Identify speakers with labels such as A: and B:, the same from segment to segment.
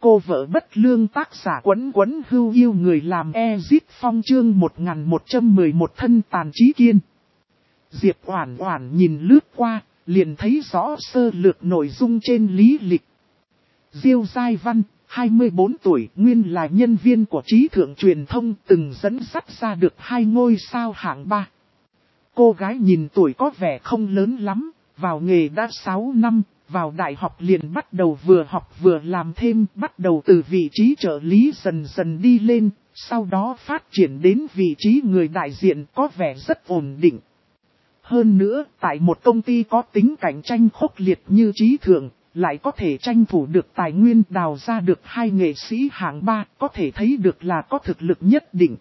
A: Cô vợ bất lương tác giả Quấn Quấn Hưu yêu người làm Ezit Phong chương 1111 thân tàn trí kiên. Diệp Oản Oản nhìn lướt qua, liền thấy rõ sơ lược nội dung trên lý lịch. Diêu Giai Văn, 24 tuổi, nguyên là nhân viên của Trí Thượng Truyền thông, từng dẫn dắt ra được 2 ngôi sao hạng 3. Cô gái nhìn tuổi có vẻ không lớn lắm, vào nghề đã 6 năm, vào đại học liền bắt đầu vừa học vừa làm thêm, bắt đầu từ vị trí trợ lý dần dần đi lên, sau đó phát triển đến vị trí người đại diện, có vẻ rất ổn định. Hơn nữa, tại một công ty có tính cạnh tranh khốc liệt như Trí Thượng, lại có thể tranh thủ được tài nguyên, đào ra được 2 nghệ sĩ hạng 3, có thể thấy được là có thực lực nhất định.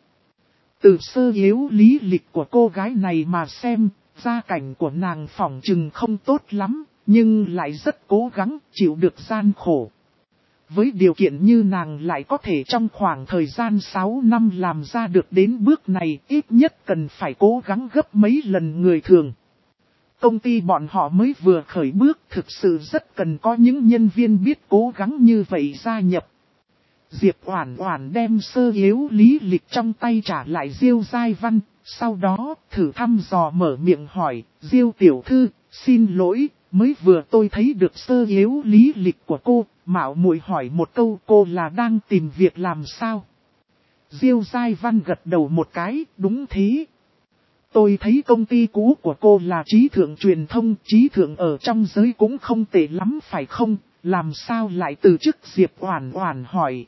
A: Từ sơ yếu lý lịch của cô gái này mà xem, gia cảnh của nàng phỏng chừng không tốt lắm, nhưng lại rất cố gắng, chịu được gian khổ. Với điều kiện như nàng lại có thể trong khoảng thời gian 6 năm làm ra được đến bước này, ít nhất cần phải cố gắng gấp mấy lần người thường. Công ty bọn họ mới vừa khởi bước, thực sự rất cần có những nhân viên biết cố gắng như vậy gia nhập. Diệp Oản Oản đem sơ yếu lý lịch trong tay trả lại Diêu Giai Văn, sau đó thử thăm dò mở miệng hỏi, Diêu tiểu thư, xin lỗi, mới vừa tôi thấy được sơ yếu lý lịch của cô, mạo muội hỏi một câu, cô là đang tìm việc làm sao? Diêu Giai Văn gật đầu một cái, đúng thế. Tôi thấy công ty cũ của cô là Trí Thượng Truyền thông, Trí Thượng ở trong giới cũng không tệ lắm phải không, làm sao lại từ chức? Diệp Oản Oản hỏi.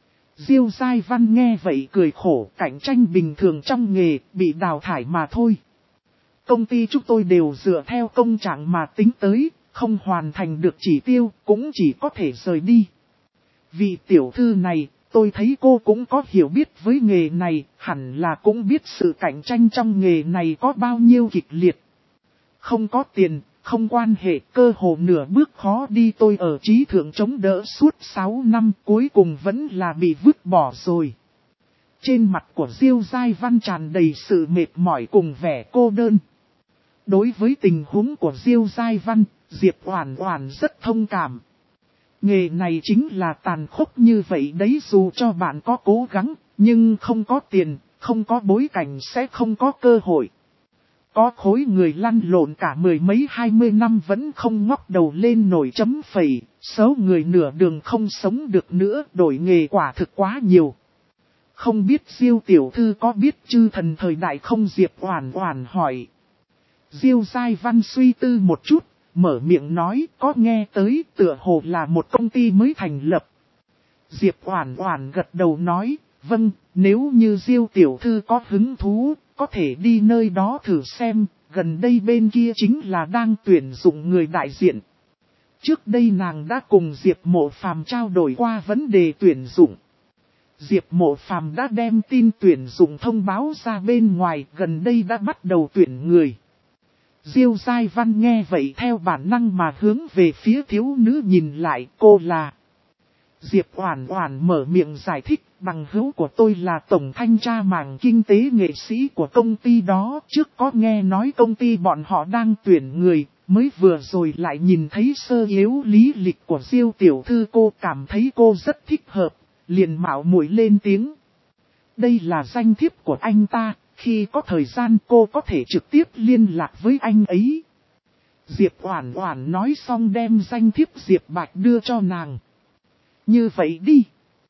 A: Diêu Giai Văn nghe vậy cười khổ, cạnh tranh bình thường trong nghề, bị đào thải mà thôi. Công ty chúng tôi đều dựa theo công trạng mà tính tới, không hoàn thành được chỉ tiêu, cũng chỉ có thể rời đi. Vị tiểu thư này, tôi thấy cô cũng có hiểu biết với nghề này, hẳn là cũng biết sự cạnh tranh trong nghề này có bao nhiêu kịch liệt. Không có tiền, không quan hệ, cơ hồ nửa bước khó đi, tôi ở Trí Thượng chống đỡ suốt 6 năm, cuối cùng vẫn là bị vứt bỏ rồi. Trên mặt của Diêu Giai Văn tràn đầy sự mệt mỏi cùng vẻ cô đơn. Đối với tình huống của Diêu Giai Văn, Diệp Oản Oản rất thông cảm. Nghề này chính là tàn khốc như vậy đấy, dù cho bạn có cố gắng, nhưng không có tiền, không có bối cảnh sẽ không có cơ hội. Có khối người lăn lộn cả 10 mấy 20 năm vẫn không ngóc đầu lên nổi chấm phẩy, số người nửa đường không sống được nữa, đổi nghề quả thực quá nhiều. Không biết Diêu tiểu thư có biết chư thần thời đại không? Diệp Oản Oản hỏi. Diêu Giai Văn suy tư một chút, mở miệng nói, có nghe tới, tựa hồ là một công ty mới thành lập. Diệp Oản Oản gật đầu nói, vâng, nếu như Diêu tiểu thư có hứng thú, có thể đi nơi đó thử xem, gần đây bên kia chính là đang tuyển dụng người đại diện. Trước đây nàng đã cùng Diệp Mộ Phàm trao đổi qua vấn đề tuyển dụng. Diệp Mộ Phàm đã đem tin tuyển dụng thông báo ra bên ngoài, gần đây đã bắt đầu tuyển người. Diêu Giai Văn nghe vậy theo bản năng mà hướng về phía thiếu nữ nhìn lại, cô là. Diệp Oản Oản mở miệng giải thích, bằng hữu của tôi là tổng thanh tra mảng kinh tế nghệ sĩ của công ty đó, trước có nghe nói công ty bọn họ đang tuyển người, mới vừa rồi lại nhìn thấy sơ yếu lý lịch của Diêu tiểu thư, cô cảm thấy cô rất thích hợp, liền mạo muội lên tiếng. Đây là danh thiếp của anh ta, khi có thời gian cô có thể trực tiếp liên lạc với anh ấy. Diệp Oản Oản nói xong đem danh thiếp Diệp Bạch đưa cho nàng. Như vậy đi.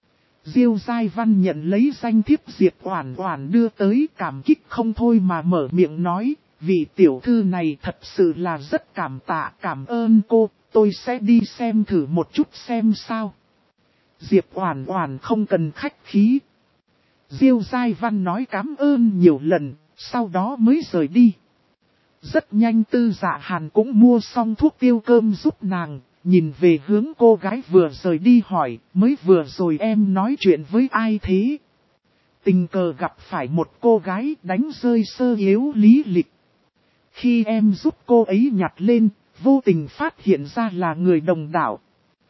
A: Diêu Giai Văn nhận lấy danh thiếp Diệp Oản Oản đưa tới, cảm kích không thôi mà mở miệng nói, vị tiểu thư này thật sự là rất cảm tạ, cảm ơn cô, tôi sẽ đi xem thử một chút xem sao. Diệp Oản Oản không cần khách khí. Diêu Giai Văn nói cảm ơn nhiều lần, sau đó mới rời đi. Rất nhanh Tư Dạ Hàn cũng mua xong thuốc tiêu cơm giúp nàng, nhìn về hướng cô gái vừa rời đi hỏi, mới vừa rồi em nói chuyện với ai thế? Tình cờ gặp phải một cô gái đánh rơi sơ yếu lý lịch. Khi em giúp cô ấy nhặt lên, vô tình phát hiện ra là người đồng đạo.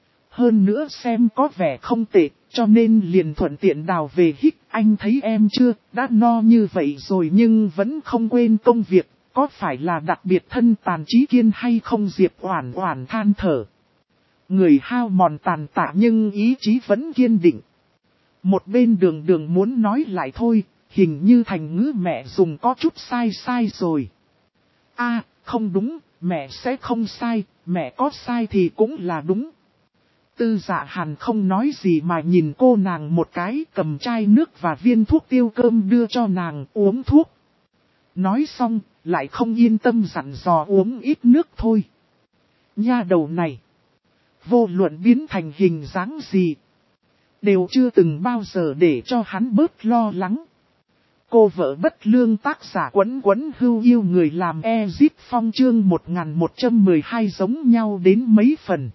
A: Hơn nữa xem có vẻ không tệ, cho nên liền thuận tiện đào về hít. Anh thấy em chưa, đã no như vậy rồi nhưng vẫn không quên công việc, có phải là đặc biệt thân tàn trí kiên hay không? Diệp Oản Oản than thở. Người hao mòn tàn tạ nhưng ý chí vẫn kiên định. Một bên đường muốn nói lại thôi, hình như thành ngữ mẹ dùng có chút sai rồi. Không đúng, mẹ sẽ không sai, mẹ có sai thì cũng là đúng. Tư Dạ Hàn không nói gì mà nhìn cô nàng một cái, cầm chai nước và viên thuốc tiêu cơm đưa cho nàng uống thuốc. Nói xong, lại không yên tâm dặn dò uống ít nước thôi. Nha đầu này, vô luận biến thành hình dáng gì, đều chưa từng bao giờ để cho hắn bớt lo lắng. Cô vợ bất lương tác giả quấn hưu yêu người làm Ezip Phong chương 1112 giống nhau đến mấy phần.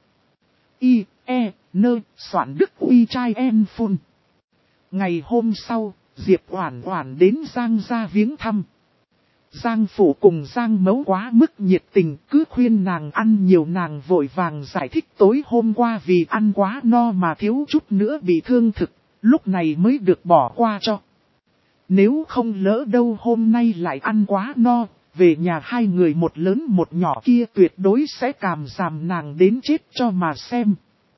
A: Soạn Đức Uy trai en phun. Ngày hôm sau, Diệp Oản Oản đến Giang gia viếng thăm. Giang phủ cùng Giang Mấu quá mức nhiệt tình, cứ khuyên nàng ăn nhiều, nàng vội vàng giải thích tối hôm qua vì ăn quá no mà thiếu chút nữa bị thương thực, lúc này mới được bỏ qua cho. Nếu không lỡ đâu hôm nay lại ăn quá no, về nhà hai người một lớn một nhỏ kia tuyệt đối sẽ càm ràm nàng đến chết cho mà xem.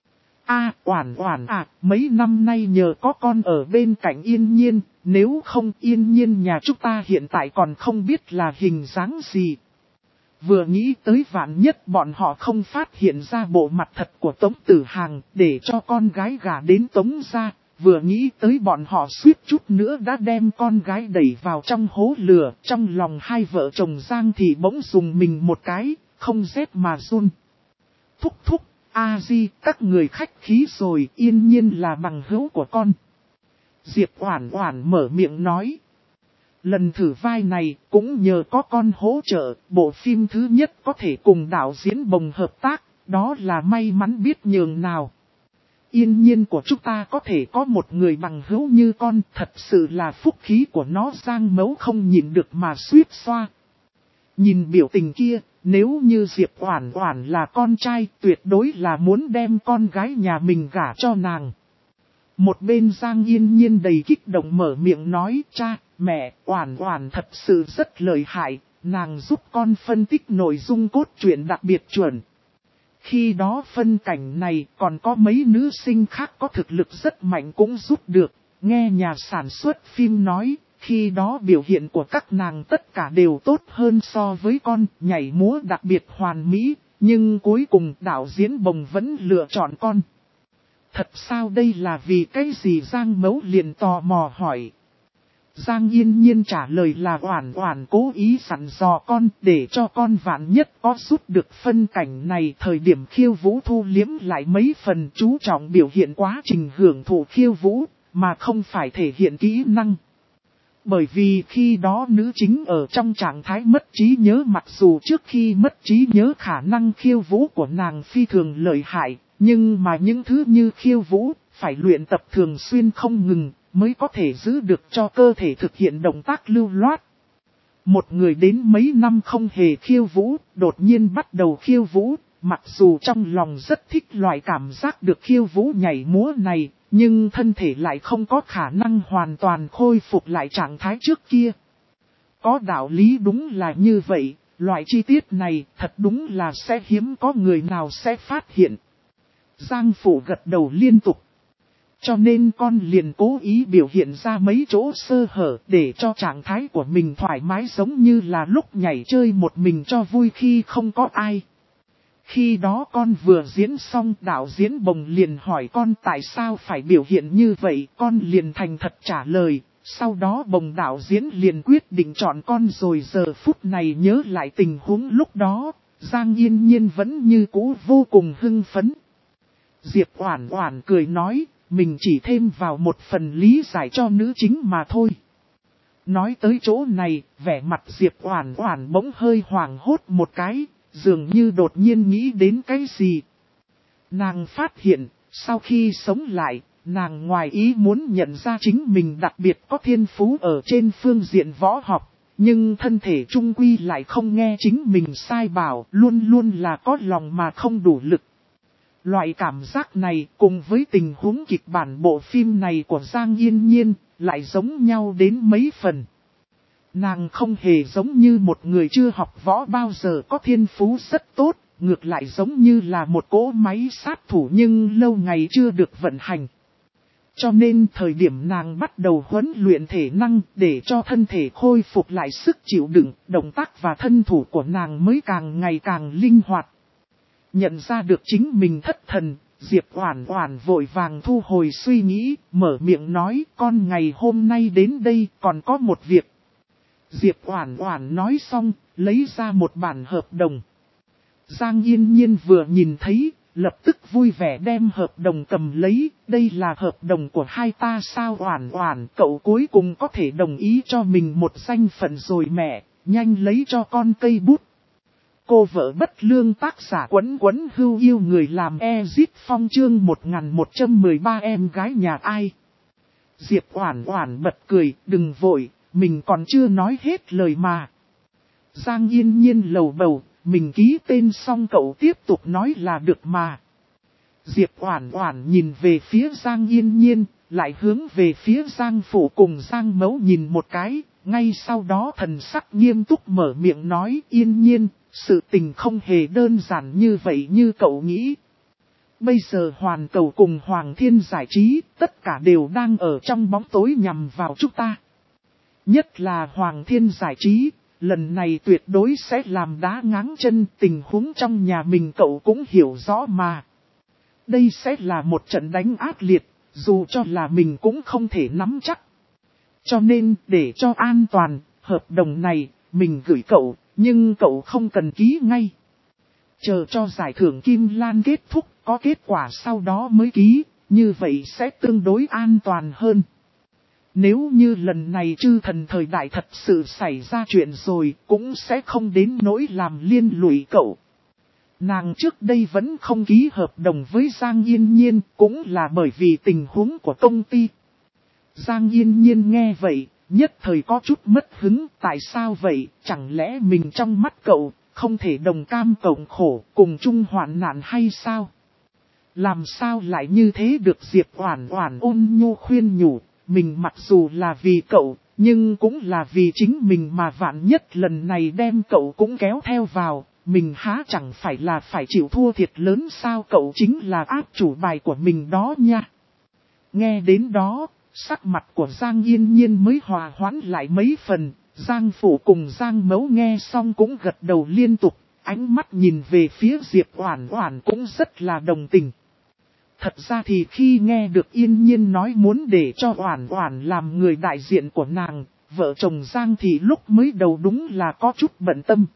A: Oản Oản mấy năm nay nhờ có con ở bên cạnh Yên Nhiên, nếu không Yên Nhiên nhà chúng ta hiện tại còn không biết là hình dáng gì. Vừa nghĩ tới vạn nhất bọn họ không phát hiện ra bộ mặt thật của Tống Tử Hàng để cho con gái gả đến Tống gia, vừa nghĩ tới bọn họ suýt chút nữa đã đem con gái đẩy vào trong hố lửa, trong lòng hai vợ chồng Giang thì bỗng dùng mình một cái, không rét mà run. Thúc, A-di, các người khách khí rồi, Yên Nhiên là bằng hữu của con. Diệp Oản Oản mở miệng nói. Lần thử vai này cũng nhờ có con hỗ trợ, bộ phim thứ nhất có thể cùng đạo diễn Bồng hợp tác, đó là may mắn biết nhường nào. Yên Nhiên của chúng ta có thể có một người bằng hữu như con, thật sự là phúc khí của nó. Giang Mấu không nhìn được mà suýt xoa. Nhìn biểu tình kia, nếu như Diệp Oản Oản là con trai, tuyệt đối là muốn đem con gái nhà mình gả cho nàng. Một bên Giang Yên Nhiên đầy kích động mở miệng nói, cha, mẹ, Oản Oản thật sự rất lợi hại, nàng giúp con phân tích nội dung cốt truyện đặc biệt chuẩn. Khi đó phân cảnh này còn có mấy nữ sinh khác có thực lực rất mạnh cũng giúp được, nghe nhà sản xuất phim nói, khi đó biểu hiện của các nàng tất cả đều tốt hơn so với con, nhảy múa đặc biệt hoàn mỹ, nhưng cuối cùng đạo diễn Bồng vẫn lựa chọn con. Thật sao đây là vì cái gì? Giang Mấu liền tò mò hỏi. Giang Yên Nhiên trả lời là Oản Oản cố ý dặn dò con để cho con vạn nhất có giúp được phân cảnh này. Thời điểm khiêu vũ thu liếm lại mấy phần, chú trọng biểu hiện quá trình hưởng thụ khiêu vũ, mà không phải thể hiện kỹ năng. Bởi vì khi đó nữ chính ở trong trạng thái mất trí nhớ, mặc dù trước khi mất trí nhớ khả năng khiêu vũ của nàng phi thường lợi hại, nhưng mà những thứ như khiêu vũ, phải luyện tập thường xuyên không ngừng, mới có thể giữ được cho cơ thể thực hiện động tác lưu loát. Một người đến mấy năm không hề khiêu vũ, đột nhiên bắt đầu khiêu vũ, mặc dù trong lòng rất thích loại cảm giác được khiêu vũ nhảy múa này, nhưng thân thể lại không có khả năng hoàn toàn khôi phục lại trạng thái trước kia. Có đạo lý đúng là như vậy, loại chi tiết này thật đúng là sẽ hiếm có người nào sẽ phát hiện. Giang Phủ gật đầu liên tục. Cho nên con liền cố ý biểu hiện ra mấy chỗ sơ hở để cho trạng thái của mình thoải mái, giống như là lúc nhảy chơi một mình cho vui khi không có ai. Khi đó con vừa diễn xong, đạo diễn Bồng liền hỏi con tại sao phải biểu hiện như vậy, con liền thành thật trả lời. Sau đó Bồng đạo diễn liền quyết định chọn con rồi. Giờ phút này nhớ lại tình huống lúc đó, Giang Yên Nhiên vẫn như cũ vô cùng hưng phấn. Diệp Oản Oản cười nói, mình chỉ thêm vào một phần lý giải cho nữ chính mà thôi. Nói tới chỗ này, vẻ mặt Diệp Oản Oản bỗng hơi hoảng hốt một cái, dường như đột nhiên nghĩ đến cái gì. Nàng phát hiện, sau khi sống lại, nàng ngoài ý muốn nhận ra chính mình đặc biệt có thiên phú ở trên phương diện võ học, nhưng thân thể trung quy lại không nghe chính mình sai bảo, luôn luôn là có lòng mà không đủ lực. Loại cảm giác này cùng với tình huống kịch bản bộ phim này của Giang Yên Nhiên lại giống nhau đến mấy phần. Nàng không hề giống như một người chưa học võ bao giờ có thiên phú rất tốt, ngược lại giống như là một cỗ máy sát thủ nhưng lâu ngày chưa được vận hành. Cho nên thời điểm nàng bắt đầu huấn luyện thể năng để cho thân thể khôi phục lại sức chịu đựng, động tác và thân thủ của nàng mới càng ngày càng linh hoạt. Nhận ra được chính mình thất thần, Diệp Oản Oản vội vàng thu hồi suy nghĩ, mở miệng nói con ngày hôm nay đến đây còn có một việc. Diệp Oản Oản nói xong, lấy ra một bản hợp đồng. Giang Yên Nhiên vừa nhìn thấy, lập tức vui vẻ đem hợp đồng cầm lấy, đây là hợp đồng của hai ta sao Oản Oản, cậu cuối cùng có thể đồng ý cho mình một danh phận rồi mẹ, nhanh lấy cho con cây bút. Cô vợ bất lương tác giả Quấn Quấn Hưu yêu người làm Ezit Phong chương 1113 em gái nhà ai. Diệp Oản Oản bật cười, đừng vội, mình còn chưa nói hết lời mà. Giang Yên Nhiên lầu bầu, mình ký tên xong cậu tiếp tục nói là được mà. Diệp Oản Oản nhìn về phía Giang Yên Nhiên, lại hướng về phía Giang Phủ cùng Giang Mẫu nhìn một cái, ngay sau đó thần sắc nghiêm túc mở miệng nói Yên Nhiên, sự tình không hề đơn giản như vậy như cậu nghĩ. Bây giờ Hoàn Cầu cùng Hoàng Thiên Giải Trí, tất cả đều đang ở trong bóng tối nhằm vào chúng ta. Nhất là Hoàng Thiên Giải Trí, lần này tuyệt đối sẽ làm đá ngáng chân, tình huống trong nhà mình cậu cũng hiểu rõ mà. Đây sẽ là một trận đánh ác liệt, dù cho là mình cũng không thể nắm chắc. Cho nên để cho an toàn, hợp đồng này, mình gửi cậu, nhưng cậu không cần ký ngay. Chờ cho giải thưởng Kim Lan kết thúc, có kết quả sau đó mới ký, như vậy sẽ tương đối an toàn hơn. Nếu như lần này chư thần thời đại thật sự xảy ra chuyện rồi, cũng sẽ không đến nỗi làm liên lụy cậu. Nàng trước đây vẫn không ký hợp đồng với Giang Yên Nhiên, cũng là bởi vì tình huống của công ty. Giang Yên Nhiên nghe vậy, nhất thời có chút mất hứng, tại sao vậy, chẳng lẽ mình trong mắt cậu, không thể đồng cam cộng khổ, cùng chung hoạn nạn hay sao? Làm sao lại như thế được Diệp Oản Oản ôn nhu khuyên nhủ, mình mặc dù là vì cậu, nhưng cũng là vì chính mình mà vạn nhất lần này đem cậu cũng kéo theo vào, mình há chẳng phải là phải chịu thua thiệt lớn sao cậu chính là áp chủ bài của mình đó nha. Nghe đến đó, sắc mặt của Giang Yên Nhiên mới hòa hoãn lại mấy phần, Giang Phủ cùng Giang Mẫu nghe xong cũng gật đầu liên tục, ánh mắt nhìn về phía Diệp Oản Oản cũng rất là đồng tình. Thật ra thì khi nghe được Yên Nhiên nói muốn để cho Oản Oản làm người đại diện của nàng, vợ chồng Giang thì lúc mới đầu đúng là có chút bận tâm.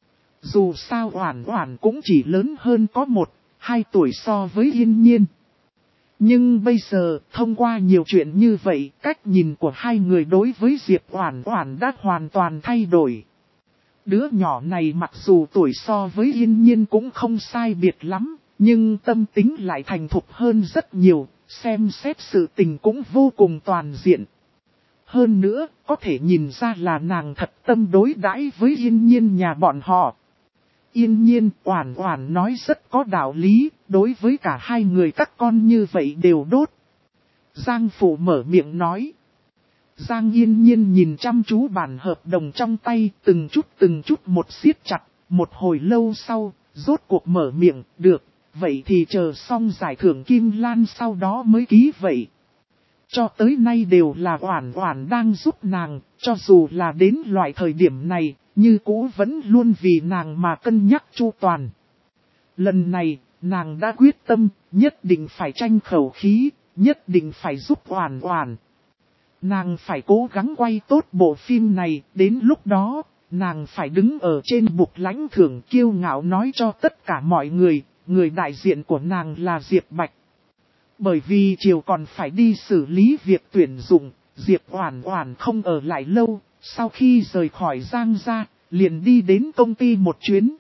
A: Dù sao Oản Oản cũng chỉ lớn hơn có 1-2 tuổi so với Yên Nhiên. Nhưng bây giờ, thông qua nhiều chuyện như vậy, cách nhìn của hai người đối với Diệp Oản Oản đã hoàn toàn thay đổi. Đứa nhỏ này mặc dù tuổi so với Yên Nhiên cũng không sai biệt lắm, nhưng tâm tính lại thành thục hơn rất nhiều, xem xét sự tình cũng vô cùng toàn diện. Hơn nữa, có thể nhìn ra là nàng thật tâm đối đãi với Yên Nhiên nhà bọn họ. Yên Nhiên, Oản Oản nói rất có đạo lý, đối với cả hai người các con như vậy đều đốt. Giang Phủ mở miệng nói. Giang Yên Nhiên nhìn chăm chú bản hợp đồng trong tay, từng chút một siết chặt, một hồi lâu sau, rốt cuộc mở miệng, được, vậy thì chờ xong giải thưởng Kim Lan sau đó mới ký vậy. Cho tới nay đều là Oản Oản đang giúp nàng, cho dù là đến loại thời điểm này, như cũ vẫn luôn vì nàng mà cân nhắc chu toàn. Lần này, nàng đã quyết tâm, nhất định phải tranh khẩu khí, nhất định phải giúp Oản Oản. Nàng phải cố gắng quay tốt bộ phim này, đến lúc đó, nàng phải đứng ở trên bục lãnh thưởng kiêu ngạo nói cho tất cả mọi người, người đại diện của nàng là Diệp Bạch. Bởi vì chiều còn phải đi xử lý việc tuyển dụng, Diệp Oản Oản không ở lại lâu, sau khi rời khỏi Giang gia, liền đi đến công ty một chuyến.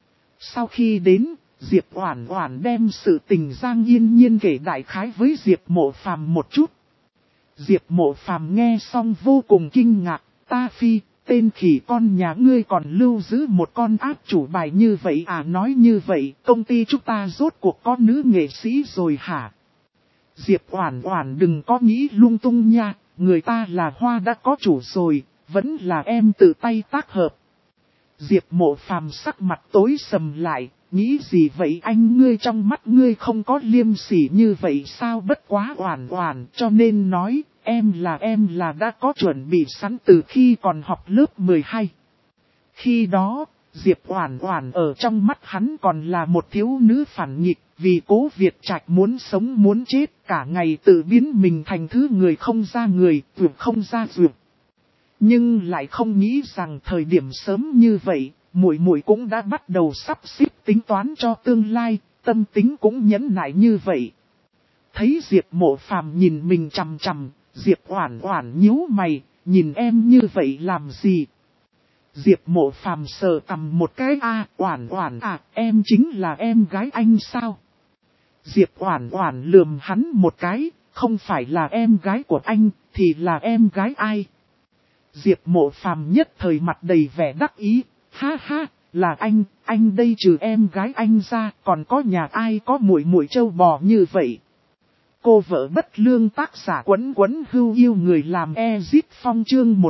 A: Sau khi đến, Diệp Oản Oản đem sự tình Giang Yên Nhiên kể đại khái với Diệp Mộ Phàm một chút. Diệp Mộ Phàm nghe xong vô cùng kinh ngạc, ta phi, tên khỉ con nhà ngươi còn lưu giữ một con áp chủ bài như vậy à, nói như vậy, công ty chúng ta rốt cuộc có nữ nghệ sĩ rồi hả? Diệp Oản Oản đừng có nghĩ lung tung nha, người ta là Hoa đã có chủ rồi, vẫn là em tự tay tác hợp. Diệp Mộ Phàm sắc mặt tối sầm lại, nghĩ gì vậy anh, ngươi trong mắt ngươi không có liêm sỉ như vậy sao? Bất quá Oản Oản, cho nên nói, em là đã có chuẩn bị sẵn từ khi còn học lớp 12. Khi đó, Diệp Oản Oản ở trong mắt hắn còn là một thiếu nữ phản nghịch, vì Cố Việt Trạch muốn sống muốn chết, cả ngày tự biến mình thành thứ người không ra người, tuyệt không ra duyệt. Nhưng lại không nghĩ rằng thời điểm sớm như vậy, muội muội cũng đã bắt đầu sắp xếp tính toán cho tương lai, tâm tính cũng nhẫn nại như vậy. Thấy Diệp Mộ Phàm nhìn mình chằm chằm, Diệp Oản Oản nhíu mày, nhìn em như vậy làm gì? Diệp Mộ Phàm sờ cằm một cái, Oản Oản em chính là em gái anh sao? Diệp Oản Oản lườm hắn một cái, không phải là em gái của anh, thì là em gái ai? Diệp Mộ Phàm nhất thời mặt đầy vẻ đắc ý, ha ha, là anh đây trừ em gái anh ra, còn có nhà ai có muội muội trâu bò như vậy? Cô vợ bất lương tác giả Quấn Quấn Hưu yêu người làm Ezit Phong chương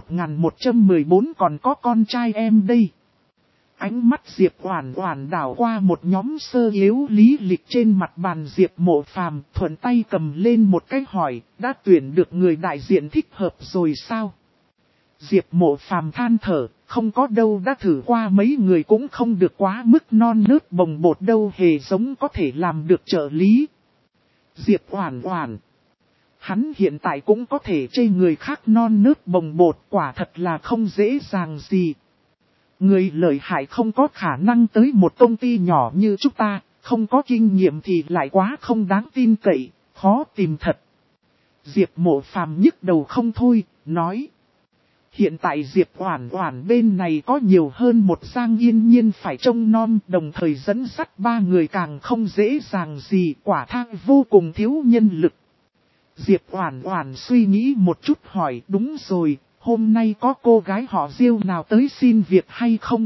A: 1114 còn có con trai em đây. Ánh mắt Diệp Oản Oản đảo qua một nhóm sơ yếu lý lịch trên mặt bàn Diệp Mộ Phàm, thuận tay cầm lên một cái hỏi, đã tuyển được người đại diện thích hợp rồi sao? Diệp Mộ Phàm than thở, không có đâu, đã thử qua mấy người cũng không được quá mức non nớt bồng bột đâu, hề giống có thể làm được trợ lý. Diệp Oản Oản, hắn hiện tại cũng có thể chê người khác non nớt bồng bột, quả thật là không dễ dàng gì. Người lợi hại không có khả năng tới một công ty nhỏ như chúng ta, không có kinh nghiệm thì lại quá không đáng tin cậy, khó tìm thật. Diệp Mộ Phàm nhức đầu không thôi, nói. Hiện tại Diệp Oản Oản bên này có nhiều hơn một Giang Yên Nhiên phải trông nom, đồng thời dẫn dắt 3 người càng không dễ dàng gì, quả thang vô cùng thiếu nhân lực. Diệp Oản Oản suy nghĩ một chút hỏi, đúng rồi, hôm nay có cô gái họ Diêu nào tới xin việc hay không?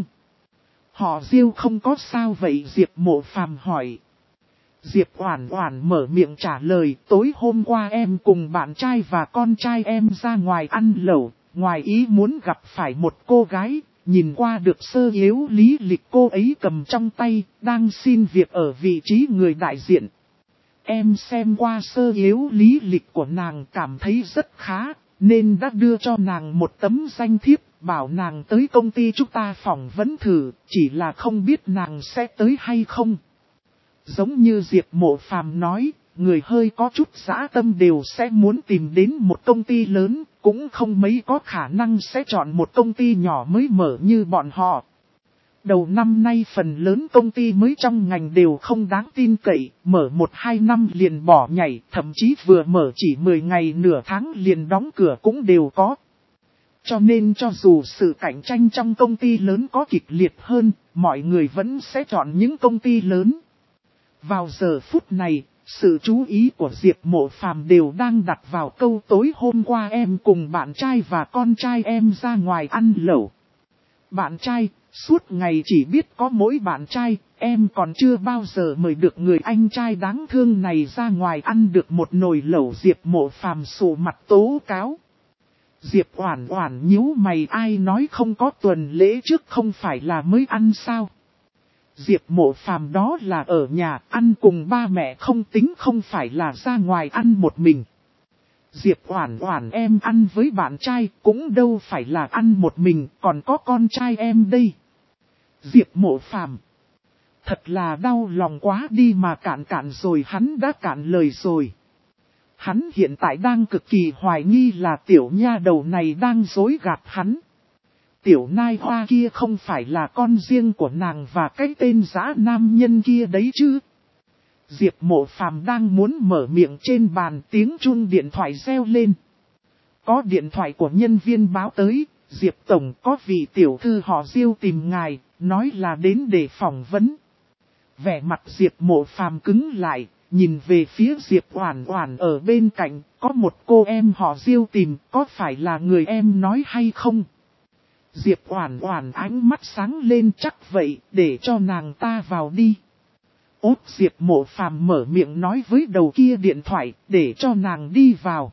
A: Họ Diêu không có sao vậy? Diệp Mộ Phàm hỏi. Diệp Oản Oản mở miệng trả lời, tối hôm qua em cùng bạn trai và con trai em ra ngoài ăn lẩu, ngoài ý muốn gặp phải một cô gái, nhìn qua được sơ yếu lý lịch cô ấy cầm trong tay, đang xin việc ở vị trí người đại diện. Em xem qua sơ yếu lý lịch của nàng cảm thấy rất khá, nên đã đưa cho nàng một tấm danh thiếp, bảo nàng tới công ty chúng ta phỏng vấn thử, chỉ là không biết nàng sẽ tới hay không. Giống như Diệp Mộ Phàm nói, người hơi có chút dã tâm đều sẽ muốn tìm đến một công ty lớn, cũng không mấy có khả năng sẽ chọn một công ty nhỏ mới mở như bọn họ. Đầu năm nay phần lớn công ty mới trong ngành đều không đáng tin cậy, mở 1-2 năm liền bỏ nhảy, thậm chí vừa mở chỉ 10 ngày nửa tháng liền đóng cửa cũng đều có. Cho nên cho dù sự cạnh tranh trong công ty lớn có kịch liệt hơn, mọi người vẫn sẽ chọn những công ty lớn. Vào giờ phút này, sự chú ý của Diệp Mộ Phàm đều đang đặt vào câu tối hôm qua em cùng bạn trai và con trai em ra ngoài ăn lẩu. Bạn trai, suốt ngày chỉ biết có mỗi bạn trai, em còn chưa bao giờ mời được người anh trai đáng thương này ra ngoài ăn được một nồi lẩu. Diệp Mộ Phàm sụ mặt tố cáo. Diệp Oản Oản nhíu mày, ai nói không có tuần lễ trước không phải là mới ăn sao? Diệp Mộ Phàm đó là ở nhà ăn cùng ba mẹ không tính, không phải là ra ngoài ăn một mình. Diệp Oản Oản em ăn với bạn trai cũng đâu phải là ăn một mình, còn có con trai em đây. Diệp Mộ Phàm, thật là đau lòng quá đi mà cạn rồi, hắn đã cạn lời rồi. Hắn hiện tại đang cực kỳ hoài nghi là tiểu nha đầu này đang dối gạt hắn. Tiểu nai hoa kia không phải là con riêng của nàng và cái tên dã nam nhân kia đấy chứ. Diệp Mộ Phàm đang muốn mở miệng, trên bàn tiếng chuông điện thoại reo lên. Có điện thoại của nhân viên báo tới, Diệp Tổng có vị tiểu thư họ Diêu tìm ngài, nói là đến để phỏng vấn. Vẻ mặt Diệp Mộ Phàm cứng lại, nhìn về phía Diệp Oản Oản ở bên cạnh, có một cô em họ Diêu tìm, có phải là người em nói hay không? Diệp Oản Oản ánh mắt sáng lên, chắc vậy, để cho nàng ta vào đi. Út, Diệp Mộ Phàm mở miệng nói với đầu kia điện thoại, để cho nàng đi vào.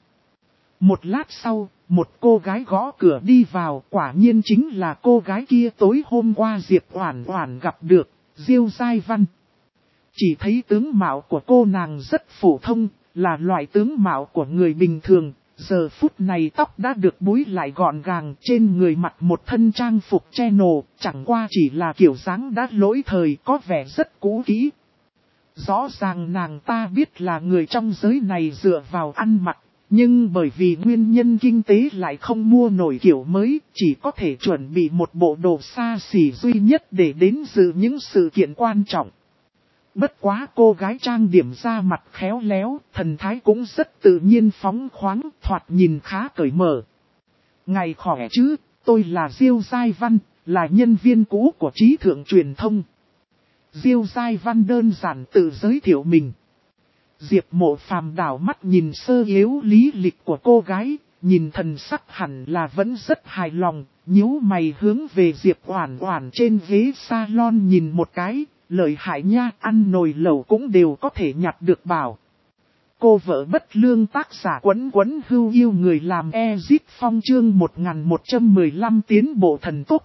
A: Một lát sau, một cô gái gõ cửa đi vào, quả nhiên chính là cô gái kia tối hôm qua Diệp Oản Oản gặp được. Diêu Giai Văn. Chỉ thấy tướng mạo của cô nàng rất phổ thông, là loại tướng mạo của người bình thường. Giờ phút này tóc đã được búi lại gọn gàng, trên người mặc một thân trang phục che nổ, chẳng qua chỉ là kiểu dáng đã lỗi thời, có vẻ rất cũ kỹ. Rõ ràng nàng ta biết là người trong giới này dựa vào ăn mặc, nhưng bởi vì nguyên nhân kinh tế lại không mua nổi kiểu mới, chỉ có thể chuẩn bị một bộ đồ xa xỉ duy nhất để đến dự những sự kiện quan trọng. Bất quá cô gái trang điểm ra mặt khéo léo, thần thái cũng rất tự nhiên phóng khoáng, thoạt nhìn khá cởi mở. Ngày khỏe chứ, tôi là Diêu Giai Văn, là nhân viên cũ của Trí Thượng Truyền thông. Diêu Giai Văn đơn giản tự giới thiệu mình. Diệp Mộ Phàm đảo mắt nhìn sơ yếu lý lịch của cô gái, nhìn thần sắc hẳn là vẫn rất hài lòng, nhíu mày hướng về Diệp Oản Oản trên ghế salon nhìn một cái. Lợi hại nha, ăn nồi lẩu cũng đều có thể nhặt được bảo. Cô vợ bất lương tác giả Quấn Quấn Hưu yêu người làm Ezit Phong chương 1115 tiến bộ thần tốc.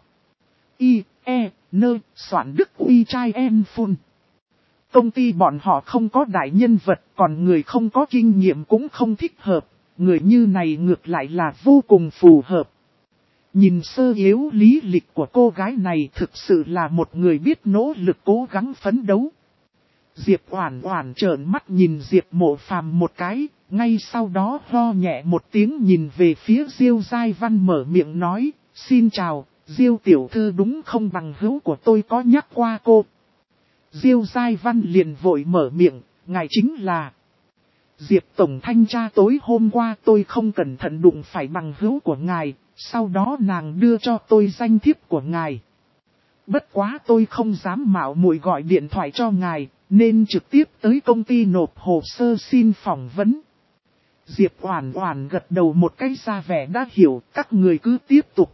A: Soạn Đức Uy Trai En Phun. Công ty bọn họ không có đại nhân vật, còn người không có kinh nghiệm cũng không thích hợp. Người như này ngược lại là vô cùng phù hợp. Nhìn sơ yếu lý lịch của cô gái này thực sự là một người biết nỗ lực cố gắng phấn đấu. Diệp Oản Oản trợn mắt nhìn Diệp Mộ Phàm một cái, ngay sau đó ho nhẹ một tiếng nhìn về phía Diêu Giai Văn mở miệng nói, xin chào, Diêu tiểu thư đúng không, bằng hữu của tôi có nhắc qua cô. Diêu Giai Văn liền vội mở miệng, ngài chính là... Diệp Tổng Thanh tra tối hôm qua tôi không cẩn thận đụng phải bằng hữu của ngài. Sau đó nàng đưa cho tôi danh thiếp của ngài. Bất quá tôi không dám mạo muội gọi điện thoại cho ngài, nên trực tiếp tới công ty nộp hồ sơ xin phỏng vấn. Diệp Oản Oản gật đầu một cái ra vẻ đã hiểu, các người cứ tiếp tục.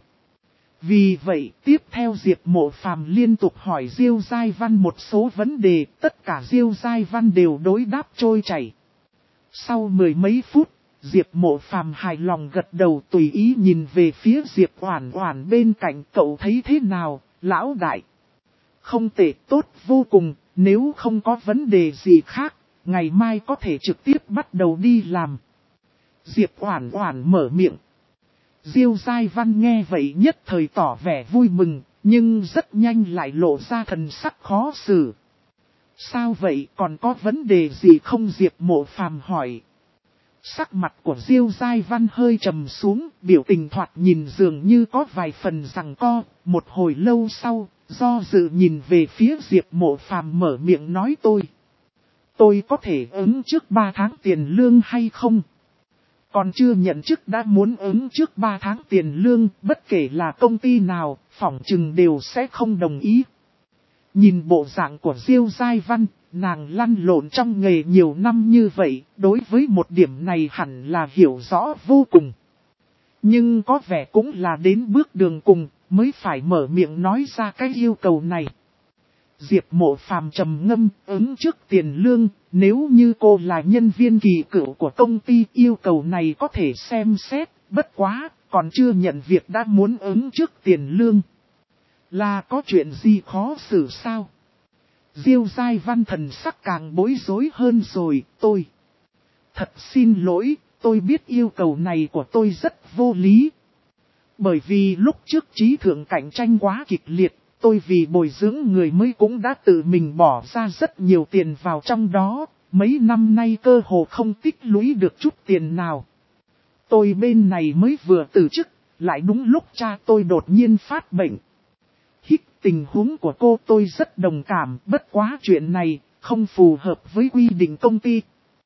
A: Vì vậy, tiếp theo Diệp Mộ Phàm liên tục hỏi Diêu Giai Văn một số vấn đề, tất cả Diêu Giai Văn đều đối đáp trôi chảy. Sau mười mấy phút, Diệp Mộ Phàm hài lòng gật đầu tùy ý nhìn về phía Diệp Oản Oản bên cạnh, cậu thấy thế nào, lão đại? Không tệ, tốt vô cùng, nếu không có vấn đề gì khác, ngày mai có thể trực tiếp bắt đầu đi làm. Diệp Oản Oản mở miệng. Diêu Giai Văn nghe vậy nhất thời tỏ vẻ vui mừng, nhưng rất nhanh lại lộ ra thần sắc khó xử. Sao vậy, còn có vấn đề gì không? Diệp Mộ Phàm hỏi. Sắc mặt của Diêu Giai Văn hơi trầm xuống, biểu tình thoạt nhìn dường như có vài phần giằng co. Một hồi lâu sau, do dự nhìn về phía Diệp Mộ Phàm mở miệng nói tôi có thể ứng trước 3 tháng tiền lương hay không? Còn chưa nhận chức đã muốn ứng trước 3 tháng tiền lương, bất kể là công ty nào, phỏng chừng đều sẽ không đồng ý. Nhìn bộ dạng của Diêu Giai Văn, nàng lăn lộn trong nghề nhiều năm như vậy, đối với một điểm này hẳn là hiểu rõ vô cùng. Nhưng có vẻ cũng là đến bước đường cùng, mới phải mở miệng nói ra cái yêu cầu này. Diệp Mộ Phàm trầm ngâm, ứng trước tiền lương, nếu như cô là nhân viên kỳ cựu của công ty, yêu cầu này có thể xem xét, bất quá, còn chưa nhận việc đã muốn ứng trước tiền lương. Là có chuyện gì khó xử sao? Diêu Giai Văn thần sắc càng bối rối hơn rồi, tôi. Thật xin lỗi, tôi biết yêu cầu này của tôi rất vô lý. Bởi vì lúc trước Trí Thượng cạnh tranh quá kịch liệt, tôi vì bồi dưỡng người mới cũng đã tự mình bỏ ra rất nhiều tiền vào trong đó, mấy năm nay cơ hồ không tích lũy được chút tiền nào. Tôi bên này mới vừa từ chức, lại đúng lúc cha tôi đột nhiên phát bệnh. Tình huống của cô tôi rất đồng cảm, bất quá chuyện này không phù hợp với quy định công ty.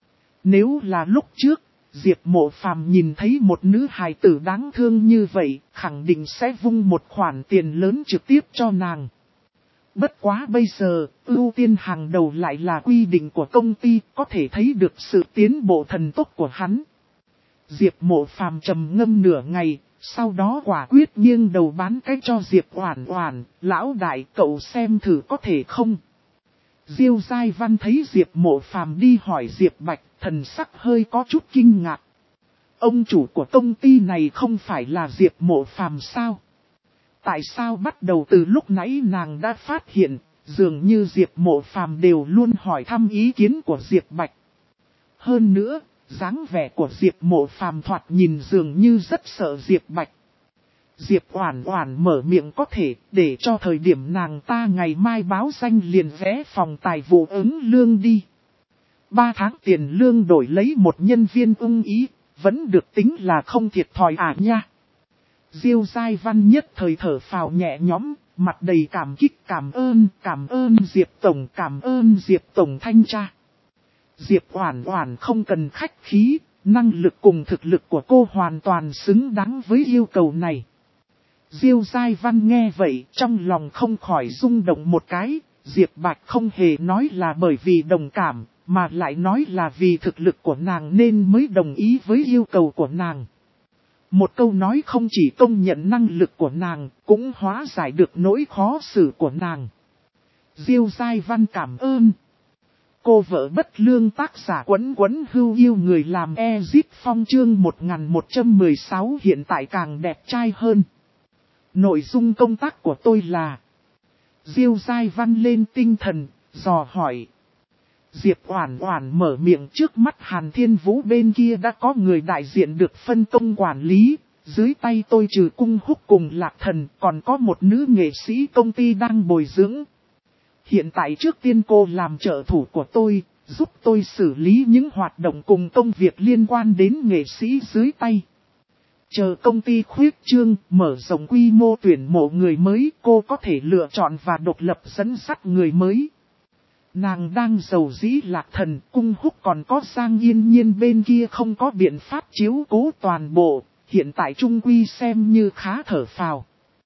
A: Nếu là lúc trước, Diệp Mộ Phàm nhìn thấy một nữ hài tử đáng thương như vậy, khẳng định sẽ vung một khoản tiền lớn trực tiếp cho nàng. Bất quá bây giờ, ưu tiên hàng đầu lại là quy định của công ty, có thể thấy được sự tiến bộ thần tốc của hắn. Diệp Mộ Phàm trầm ngâm nửa ngày. Sau đó quả quyết nghiêng đầu bán cái cho Diệp Oản Oản, lão đại cậu xem thử có thể không. Diêu Giai Văn thấy Diệp Mộ Phàm đi hỏi Diệp Bạch, thần sắc hơi có chút kinh ngạc. Ông chủ của công ty này không phải là Diệp Mộ Phàm sao? Tại sao bắt đầu từ lúc nãy nàng đã phát hiện, Dường như Diệp Mộ Phàm đều luôn hỏi thăm ý kiến của Diệp Bạch. Hơn nữa, dáng vẻ của Diệp Mộ Phàm thoạt nhìn dường như rất sợ Diệp Bạch. Diệp Oản Oản mở miệng có thể để cho thời điểm nàng ta ngày mai báo danh liền vẽ phòng tài vụ ứng lương đi. 3 tháng tiền lương đổi lấy một nhân viên ưng ý, vẫn được tính là không thiệt thòi nha. Diêu Giai Văn nhất thời thở phào nhẹ nhõm, mặt đầy cảm kích cảm ơn Diệp Tổng, cảm ơn Diệp Tổng thanh tra. Diệp Oản Oản không cần khách khí, năng lực cùng thực lực của cô hoàn toàn xứng đáng với yêu cầu này. Diêu Giai Văn nghe vậy trong lòng không khỏi rung động một cái, Diệp Bạch không hề nói là bởi vì đồng cảm, mà lại nói là vì thực lực của nàng nên mới đồng ý với yêu cầu của nàng. Một câu nói không chỉ công nhận năng lực của nàng, cũng hóa giải được nỗi khó xử của nàng. Diêu Giai Văn cảm ơn. Cô vợ bất lương tác giả Quấn Quấn Hưu Yêu người làm Ezit Phong chương 1116 hiện tại càng đẹp trai hơn. Nội dung công tác của tôi là... Diêu Giai Văn lên tinh thần, dò hỏi. Diệp Oản Oản mở miệng, trước mắt Hàn Thiên Vũ bên kia đã có người đại diện được phân công quản lý. Dưới tay tôi trừ Cung Húc cùng Lạc Thần còn có một nữ nghệ sĩ công ty đang bồi dưỡng. Hiện tại trước tiên cô làm trợ thủ của tôi, giúp tôi xử lý những hoạt động cùng công việc liên quan đến nghệ sĩ dưới tay. Chờ công ty khuyết trương, mở rộng quy mô tuyển mộ người mới, cô có thể lựa chọn và độc lập dẫn dắt người mới. Nàng đang giàu dĩ Lạc Thần, Cung Húc còn có Giang Yên Nhiên bên kia không có biện pháp chiếu cố toàn bộ, hiện tại trung quy xem như khá thở phào.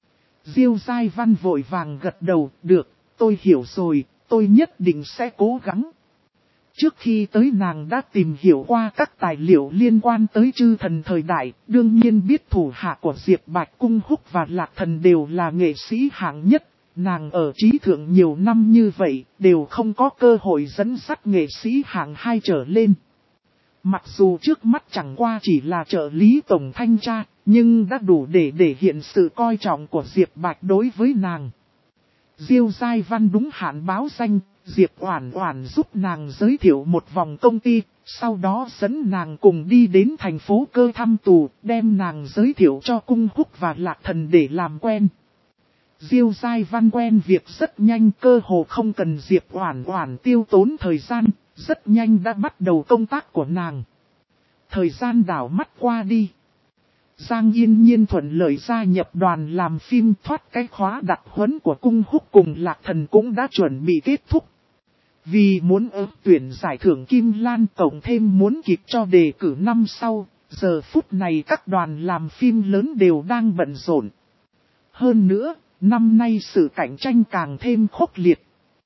A: Diêu Giai Văn vội vàng gật đầu, được, tôi hiểu rồi, tôi nhất định sẽ cố gắng. Trước khi tới nàng đã tìm hiểu qua các tài liệu liên quan tới chư thần thời đại, đương nhiên biết thủ hạ của Diệp Bạch, Cung Húc và Lạc Thần đều là nghệ sĩ hạng nhất. Nàng ở trí thượng nhiều năm như vậy, đều không có cơ hội dẫn dắt nghệ sĩ hạng 2 trở lên. Mặc dù trước mắt chẳng qua chỉ là trợ lý tổng thanh tra, nhưng đã đủ để hiện sự coi trọng của Diệp Bạch đối với nàng. Diêu Giai Văn đúng hạn báo danh, Diệp Oản Oản giúp nàng giới thiệu một vòng công ty, sau đó dẫn nàng cùng đi đến thành phố Cơ thăm tù, đem nàng giới thiệu cho Cung Húc và Lạc Thần để làm quen. Diêu Giai Văn quen việc rất nhanh, cơ hồ không cần Diệp Oản Oản tiêu tốn thời gian, rất nhanh đã bắt đầu công tác của nàng. Thời gian đảo mắt qua đi. Giang Yên Nhiên thuận lợi gia nhập đoàn làm phim, thoát cái khóa đặc huấn của Cung Húc cùng Lạc Thần cũng đã chuẩn bị kết thúc. Vì muốn ứng tuyển giải thưởng Kim Lan, cộng thêm muốn kịp cho đề cử năm sau, giờ phút này các đoàn làm phim lớn đều đang bận rộn. Hơn nữa, năm nay sự cạnh tranh càng thêm khốc liệt.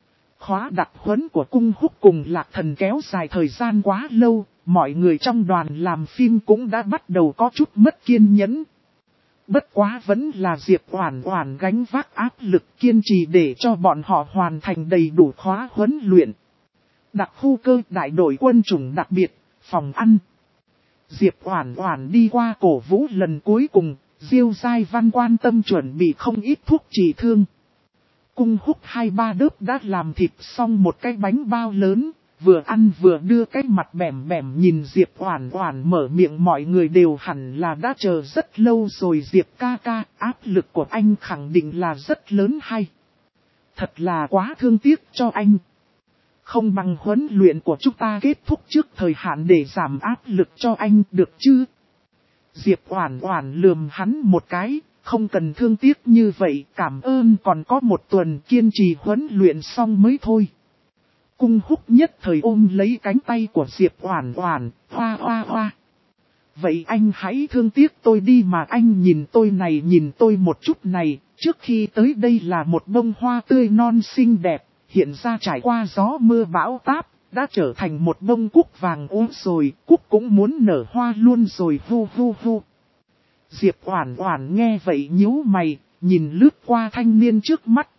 A: Khóa đặc huấn của Cung Húc cùng Lạc Thần kéo dài thời gian quá lâu, mọi người trong đoàn làm phim cũng đã bắt đầu có chút mất kiên nhẫn. Bất quá vẫn là Diệp Oản Oản gánh vác áp lực kiên trì để cho bọn họ hoàn thành đầy đủ khóa huấn luyện. Đặc khu cơ đại đội quân chủng đặc biệt, phòng ăn. Diệp Oản Oản đi qua cổ vũ lần cuối cùng, Diêu Giai Văn quan tâm chuẩn bị không ít thuốc trị thương. Cung Húc 2-3 đớp đã làm thịt xong một cái bánh bao lớn, vừa ăn vừa đưa cái mặt bẻm bẻm nhìn Diệp Oản Oản mở miệng, mọi người đều hẳn là đã chờ rất lâu rồi. Diệp ca ca, áp lực của anh khẳng định là rất lớn hay? Thật là quá thương tiếc cho anh. Không bằng huấn luyện của chúng ta kết thúc trước thời hạn để giảm áp lực cho anh được chứ? Diệp Oản Oản lườm hắn một cái, không cần thương tiếc như vậy, cảm ơn, còn có một tuần kiên trì huấn luyện xong mới thôi. Cung Húc nhất thời ôm lấy cánh tay của Diệp Oản Oản, hoa hoa hoa. Vậy anh hãy thương tiếc tôi đi mà, anh nhìn tôi này, nhìn tôi một chút này, trước khi tới đây là một bông hoa tươi non xinh đẹp, hiện ra trải qua gió mưa bão táp, đã trở thành một bông cúc vàng ốm rồi, cúc cũng muốn nở hoa luôn rồi, hu hu hu. Diệp Oản Oản nghe vậy nhíu mày, nhìn lướt qua thanh niên trước mắt.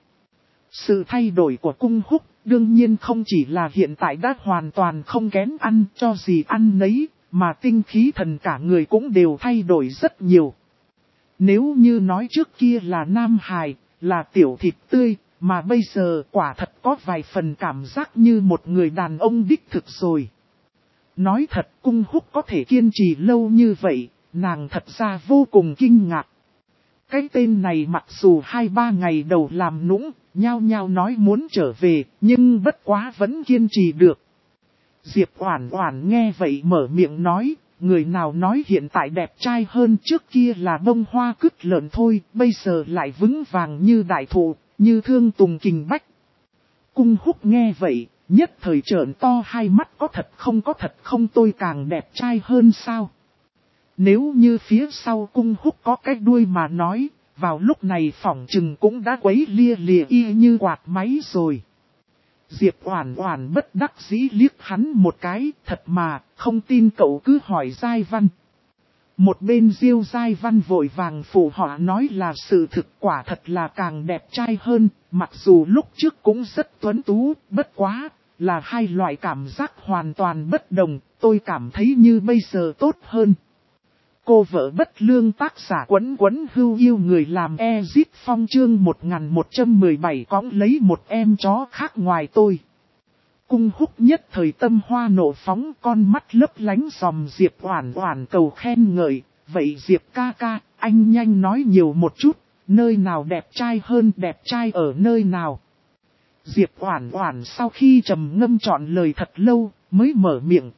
A: Sự thay đổi của Cung Húc đương nhiên không chỉ là hiện tại đã hoàn toàn không kén ăn cho gì ăn nấy, mà tinh khí thần cả người cũng đều thay đổi rất nhiều. Nếu như nói trước kia là nam hài, là tiểu thịt tươi, mà bây giờ quả thật có vài phần cảm giác như một người đàn ông đích thực rồi. Nói thật, Cung Húc có thể kiên trì lâu như vậy, nàng thật ra vô cùng kinh ngạc. Cái tên này mặc dù 2-3 ngày đầu làm nũng, nhao nhao nói muốn trở về, nhưng bất quá vẫn kiên trì được. Diệp Oản Oản nghe vậy mở miệng nói, người nào nói hiện tại đẹp trai hơn trước kia là bông hoa cứt lợn thôi, bây giờ lại vững vàng như đại thụ, như thương tùng kình bách. Cung Húc nghe vậy, nhất thời trợn to hai mắt, có thật không tôi càng đẹp trai hơn sao? Nếu như phía sau Cung Húc có cái đuôi mà nói, vào lúc này phỏng chừng cũng đã quấy lia lìa y như quạt máy rồi. Diệp Oản Oản bất đắc dĩ liếc hắn một cái, thật mà, không tin cậu cứ hỏi Giai Văn. Một bên Diêu Giai Văn vội vàng phụ họa nói là sự thực, quả thật là càng đẹp trai hơn, mặc dù lúc trước cũng rất tuấn tú, bất quá, là hai loại cảm giác hoàn toàn bất đồng, tôi cảm thấy như bây giờ tốt hơn. Cô vợ bất lương tác giả Quấn Quấn Hưu yêu người làm Ezit Phong chương 1117 cõng lấy một em chó khác ngoài tôi. Cung Húc nhất thời tâm hoa nộ phóng, con mắt lấp lánh dòm Diệp Oản Oản cầu khen ngợi. Vậy Diệp ca ca, anh nhanh nói nhiều một chút, nơi nào đẹp trai hơn, đẹp trai ở nơi nào? Diệp Oản Oản sau khi trầm ngâm chọn lời thật lâu, mới mở miệng,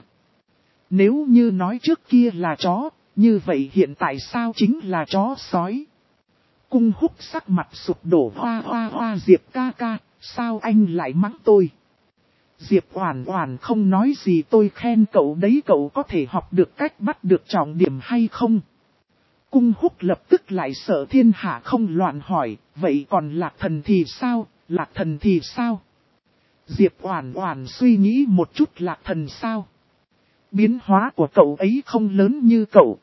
A: Nếu như nói trước kia là chó, như vậy hiện tại sao chính là chó sói? Cung Húc sắc mặt sụp đổ, hoa Diệp ca ca, sao anh lại mắng tôi? Diệp Oản Oản không nói gì, tôi khen cậu đấy, cậu có thể học được cách bắt được trọng điểm hay không? Cung Húc lập tức lại sợ thiên hạ không loạn hỏi, vậy còn Lạc Thần thì sao, Lạc Thần thì sao? Diệp Oản Oản suy nghĩ một chút, Lạc Thần sao? Biến hóa của cậu ấy không lớn như cậu.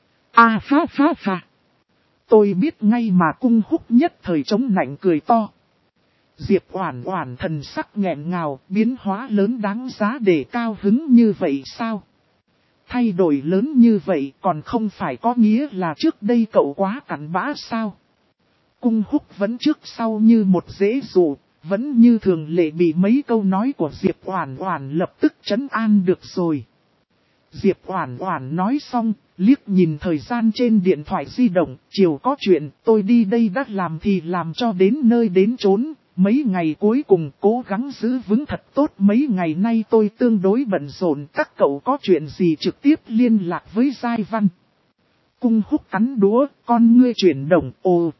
A: Ha. Tôi biết ngay mà. Cung Húc nhất thời chống nạnh cười to. Diệp Oản Oản thần sắc nghẹn ngào, biến hóa lớn đáng giá để cao hứng như vậy sao? Thay đổi lớn như vậy còn không phải có nghĩa là trước đây cậu quá cặn bã sao? Cung Húc vẫn trước sau như một dễ dụ, vẫn như thường lệ bị mấy câu nói của Diệp Oản Oản lập tức trấn an được rồi. Diệp Oản Oản nói xong, liếc nhìn thời gian trên điện thoại di động, chiều có chuyện, tôi đi đây đã làm thì làm cho đến nơi đến chốn, mấy ngày cuối cùng cố gắng giữ vững thật tốt, mấy ngày nay tôi tương đối bận rộn, các cậu có chuyện gì trực tiếp liên lạc với Giai Văn. Cung Húc cắn đũa, con ngươi chuyển động,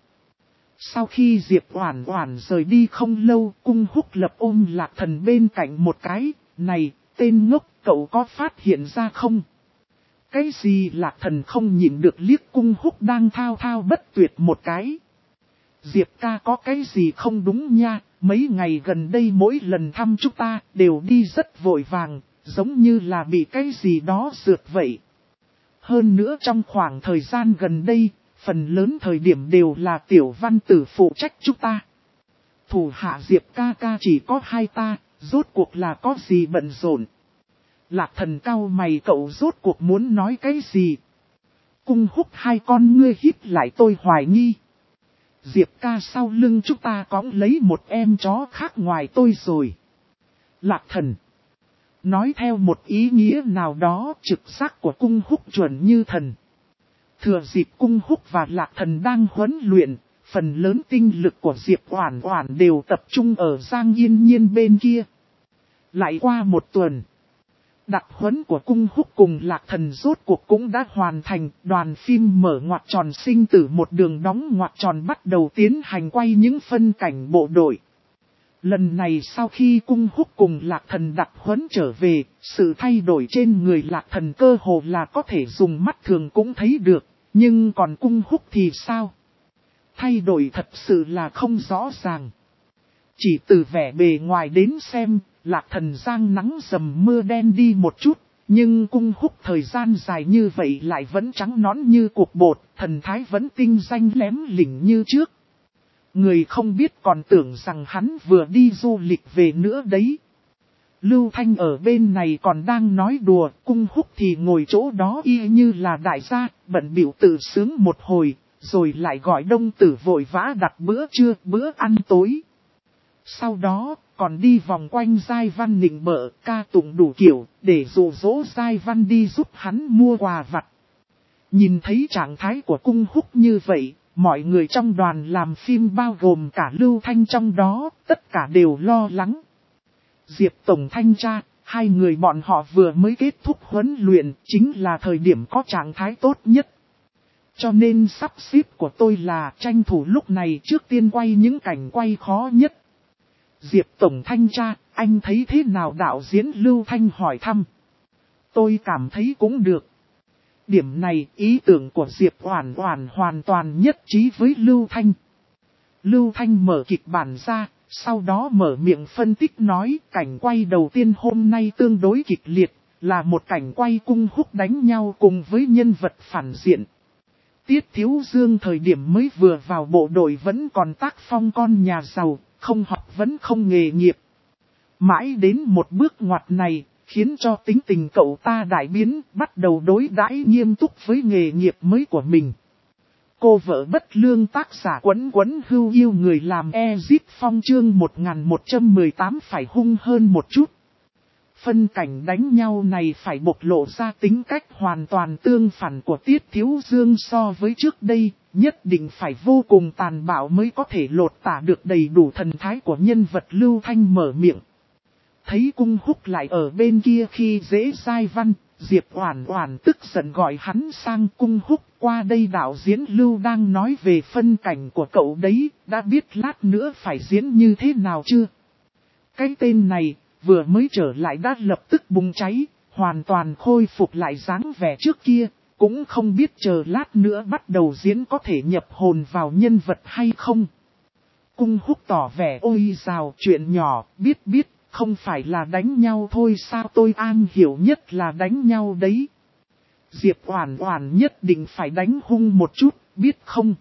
A: Sau khi Diệp Oản Oản rời đi không lâu, Cung Húc lập ôm Lạc Thần bên cạnh một cái, này, tên ngốc, cậu có phát hiện ra không? Cái gì? Lạc Thần không nhịn được liếc Cung Húc đang thao thao bất tuyệt một cái. Diệp ca có cái gì không đúng nha, mấy ngày gần đây mỗi lần thăm chúng ta đều đi rất vội vàng, giống như là bị cái gì đó rượt vậy. Hơn nữa trong khoảng thời gian gần đây, phần lớn thời điểm đều là Tiểu Văn Tử phụ trách chúng ta. Thủ hạ Diệp ca ca chỉ có hai ta, rốt cuộc là có gì bận rộn? Lạc Thần cau mày, cậu rốt cuộc muốn nói cái gì? Cung Húc hai con ngươi híp lại, tôi hoài nghi. Diệp ca sau lưng chúng ta cõng lấy một em chó khác ngoài tôi rồi. Lạc Thần nói theo một ý nghĩa nào đó, trực giác của Cung Húc chuẩn như thần. Thừa dịp Cung Húc và Lạc Thần đang huấn luyện, phần lớn tinh lực của Diệp Oản Oản đều tập trung ở Giang Yên Nhiên bên kia. Lại qua một tuần, đặc huấn của Cung Húc cùng Lạc Thần rốt cuộc cũng đã hoàn thành, đoàn phim mở ngoặc tròn sinh tử một đường đóng ngoặc tròn bắt đầu tiến hành quay những phân cảnh bộ đội. Lần này sau khi Cung Húc cùng Lạc Thần đặc huấn trở về, sự thay đổi trên người Lạc Thần cơ hồ là có thể dùng mắt thường cũng thấy được, nhưng còn Cung Húc thì sao? Thay đổi thật sự là không rõ ràng. Chỉ từ vẻ bề ngoài đến xem, Lạc Thần giang nắng dầm mưa đen đi một chút, nhưng Cung Húc thời gian dài như vậy lại vẫn trắng nõn như cục bột, thần thái vẫn tinh danh lém lỉnh như trước. Người không biết còn tưởng rằng hắn vừa đi du lịch về nữa đấy. Lưu Thanh ở bên này còn đang nói đùa, Cung Húc thì ngồi chỗ đó y như là đại gia, bận bịu tự sướng một hồi, rồi lại gọi Đông Tử vội vã đặt bữa trưa, bữa ăn tối. Sau đó, còn đi vòng quanh Giai Văn nịnh bợ, ca tụng đủ kiểu, để dụ dỗ Giai Văn đi giúp hắn mua quà vặt. Nhìn thấy trạng thái của Cung Húc như vậy, mọi người trong đoàn làm phim bao gồm cả Lưu Thanh trong đó, tất cả đều lo lắng. Diệp Tổng Thanh tra, hai người bọn họ vừa mới kết thúc huấn luyện, chính là thời điểm có trạng thái tốt nhất. Cho nên sắp xếp của tôi là tranh thủ lúc này trước tiên quay những cảnh quay khó nhất. Diệp Tổng Thanh tra, anh thấy thế nào? Đạo diễn Lưu Thanh hỏi thăm. Tôi cảm thấy cũng được. Điểm này ý tưởng của Diệp Oản Oản hoàn toàn nhất trí với Lưu Thanh. Lưu Thanh mở kịch bản ra, sau đó mở miệng phân tích nói cảnh quay đầu tiên hôm nay tương đối kịch liệt, là một cảnh quay Cung Húc đánh nhau cùng với nhân vật phản diện. Tiết Thiếu Dương thời điểm mới vừa vào bộ đội vẫn còn tác phong con nhà giàu, không học vẫn không nghề nghiệp. Mãi đến một bước ngoặt này, khiến cho tính tình cậu ta đại biến, bắt đầu đối đãi nghiêm túc với nghề nghiệp mới của mình. Cô vợ bất lương tác giả Quấn Quấn Hưu yêu người làm Ezip Phong chương 1118 phải hung hơn một chút. Phân cảnh đánh nhau này phải bộc lộ ra tính cách hoàn toàn tương phản của Tiết Thiếu Dương so với trước đây, nhất định phải vô cùng tàn bạo mới có thể lột tả được đầy đủ thần thái của nhân vật. Lưu Thanh mở miệng. Thấy Cung Húc lại ở bên kia khi dễ Giai Văn, Diệp Oản Oản tức giận gọi hắn sang. Cung Húc, qua đây đạo diễn Lưu đang nói về phân cảnh của cậu đấy, đã biết lát nữa phải diễn như thế nào chưa? Cái tên này, vừa mới trở lại đã lập tức bùng cháy, hoàn toàn khôi phục lại dáng vẻ trước kia, cũng không biết chờ lát nữa bắt đầu diễn có thể nhập hồn vào nhân vật hay không. Cung Húc tỏ vẻ ôi dào, chuyện nhỏ, biết, không phải là đánh nhau thôi sao? Tôi an hiểu nhất là đánh nhau đấy. Diệp Oản Oản nhất định phải đánh hung một chút, biết không?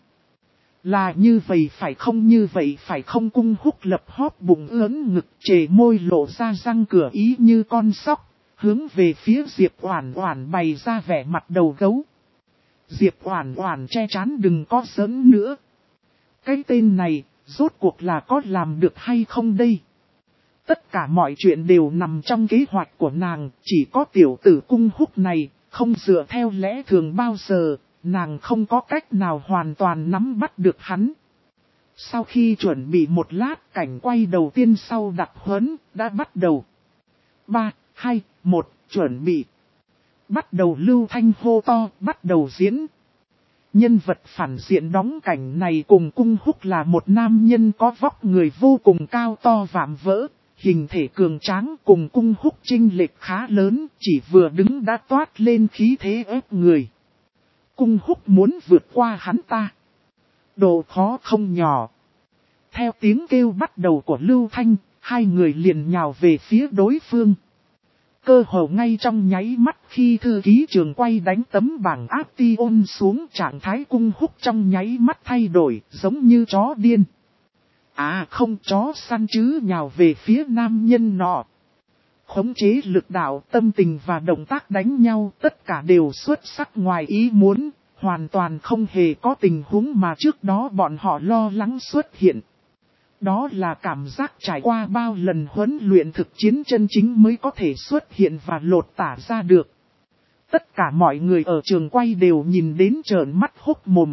A: Là như vậy phải không? Như vậy phải không? Cung Húc lập hóp bụng ưỡn ngực, trề môi lộ ra răng cửa ý như con sóc, hướng về phía Diệp Oản Oản bày ra vẻ mặt đầu gấu. Diệp Oản Oản che trán, đừng có giỡn nữa. Cái tên này, rốt cuộc là có làm được hay không đây? Tất cả mọi chuyện đều nằm trong kế hoạch của nàng, chỉ có tiểu tử Cung Húc này, không dựa theo lẽ thường bao giờ, nàng không có cách nào hoàn toàn nắm bắt được hắn. Sau khi chuẩn bị một lát, cảnh quay đầu tiên sau đặc huấn, đã bắt đầu. 3, 2, 1, chuẩn bị. Bắt đầu. Lưu Thanh hô to, bắt đầu diễn. Nhân vật phản diện đóng cảnh này cùng Cung Húc là một nam nhân có vóc người vô cùng cao to vạm vỡ. Hình thể cường tráng, cùng Cung Húc chênh lệch khá lớn, chỉ vừa đứng đã toát lên khí thế ép người. Cung Húc muốn vượt qua hắn ta, độ khó không nhỏ. Theo tiếng kêu bắt đầu của Lưu Thanh, hai người liền nhào về phía đối phương. Cơ hồ ngay trong nháy mắt khi thư ký trường quay đánh tấm bảng Action xuống, trạng thái Cung Húc trong nháy mắt thay đổi, giống như chó điên. À không, chó săn chứ, nhào về phía nam nhân nọ. Khống chế lực đạo, tâm tình và động tác đánh nhau tất cả đều xuất sắc ngoài ý muốn, hoàn toàn không hề có tình huống mà trước đó bọn họ lo lắng xuất hiện. Đó là cảm giác trải qua bao lần huấn luyện thực chiến chân chính mới có thể xuất hiện và lột tả ra được. Tất cả mọi người ở trường quay đều nhìn đến trợn mắt hốc mồm.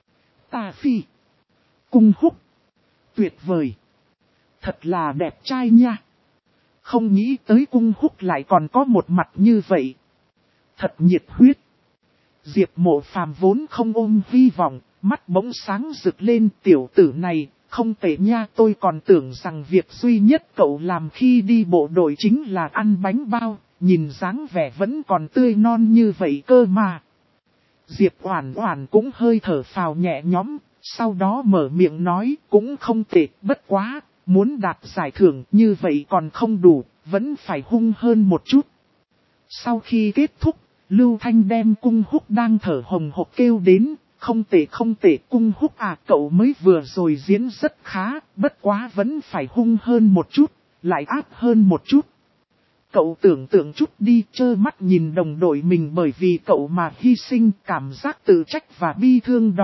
A: Tà Phi, Cung Húc, tuyệt vời, thật là đẹp trai nha. Không nghĩ tới Cung Húc lại còn có một mặt như vậy. Thật nhiệt huyết. Diệp Mộ Phàm vốn không ôm hy vọng, mắt bỗng sáng rực lên. Tiểu tử này, không tệ nha. Tôi còn tưởng rằng việc duy nhất cậu làm khi đi bộ đội chính là ăn bánh bao, nhìn dáng vẻ vẫn còn tươi non như vậy cơ mà. Diệp Oản Oản cũng hơi thở phào nhẹ nhõm, sau đó mở miệng nói cũng không tệ, bất quá, muốn đạt giải thưởng như vậy còn không đủ, vẫn phải hung hơn một chút. Sau khi kết thúc, Lưu Thanh đem Cung Húc đang thở hồng hộc kêu đến, không tệ Cung Húc à, cậu mới vừa rồi diễn rất khá, bất quá vẫn phải hung hơn một chút, lại áp hơn một chút. Cậu tưởng tượng chút đi, trơ mắt nhìn đồng đội mình bởi vì cậu mà hy sinh, cảm giác tự trách và bi thương đó,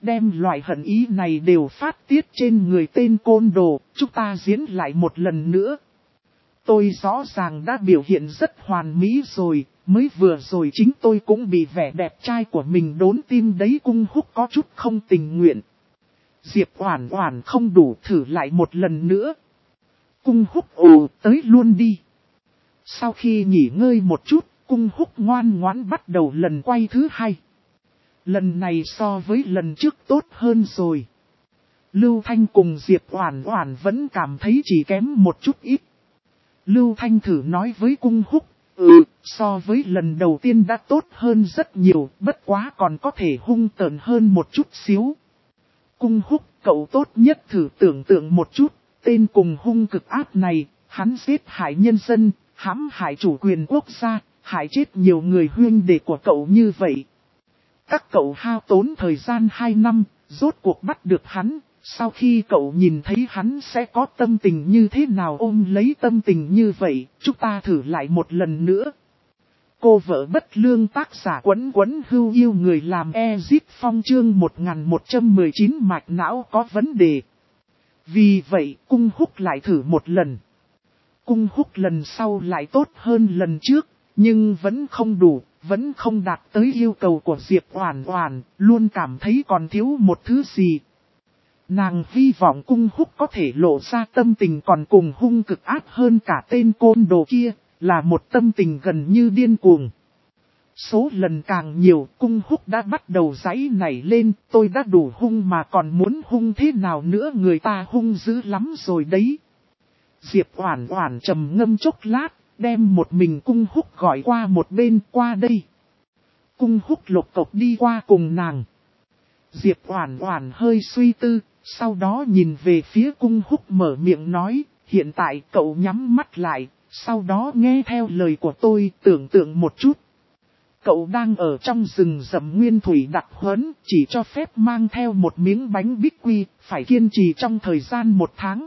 A: đem loại hận ý này đều phát tiết trên người tên côn đồ, chúng ta diễn lại một lần nữa. Tôi rõ ràng đã biểu hiện rất hoàn mỹ rồi, mới vừa rồi chính tôi cũng bị vẻ đẹp trai của mình đốn tim đấy. Cung Húc có chút không tình nguyện. Diệp Oản Oản không đủ, thử lại một lần nữa. Cung Húc tới luôn đi. Sau khi nghỉ ngơi một chút, Cung Húc ngoan ngoãn bắt đầu lần quay thứ hai. Lần này so với lần trước tốt hơn rồi. Lưu Thanh cùng Diệp Oản Oản vẫn cảm thấy chỉ kém một chút ít. Lưu Thanh thử nói với Cung Húc, so với lần đầu tiên đã tốt hơn rất nhiều, bất quá còn có thể hung tợn hơn một chút xíu. Cung Húc, cậu tốt nhất thử tưởng tượng một chút, tên cùng hung cực ác này, hắn giết hại nhân dân, hãm hại chủ quyền quốc gia, hại chết nhiều người huynh đệ của cậu như vậy. Các cậu hao tốn thời gian 2 năm, rốt cuộc bắt được hắn, sau khi cậu nhìn thấy hắn sẽ có tâm tình như thế nào, ôm lấy tâm tình như vậy, chúng ta thử lại một lần nữa. Cô vợ bất lương tác giả Quấn Quấn Hưu yêu người làm Ezip Phong chương 1119 mạch não có vấn đề. Vì vậy, Cung Húc lại thử một lần. Cung Húc lần sau lại tốt hơn lần trước, nhưng vẫn không đủ, vẫn không đạt tới yêu cầu của Diệp Oản Oản, luôn cảm thấy còn thiếu một thứ gì. Nàng hy vọng Cung Húc có thể lộ ra tâm tình còn cùng hung cực ác hơn cả tên côn đồ kia, là một tâm tình gần như điên cuồng. Số lần càng nhiều, Cung Húc đã bắt đầu giãy nảy lên, tôi đã đủ hung mà còn muốn hung thế nào nữa, người ta hung dữ lắm rồi đấy. Diệp Oản Oản trầm ngâm chốc lát, đem một mình Cung Húc gọi qua một bên, qua đây. Cung Húc lục cộc đi qua cùng nàng. Diệp Oản Oản hơi suy tư, sau đó nhìn về phía Cung Húc mở miệng nói, hiện tại cậu nhắm mắt lại, sau đó nghe theo lời của tôi, tưởng tượng một chút. Cậu đang ở trong rừng rậm nguyên thủy đặc huấn, chỉ cho phép mang theo một miếng bánh bích quy, phải kiên trì trong thời gian 1 tháng.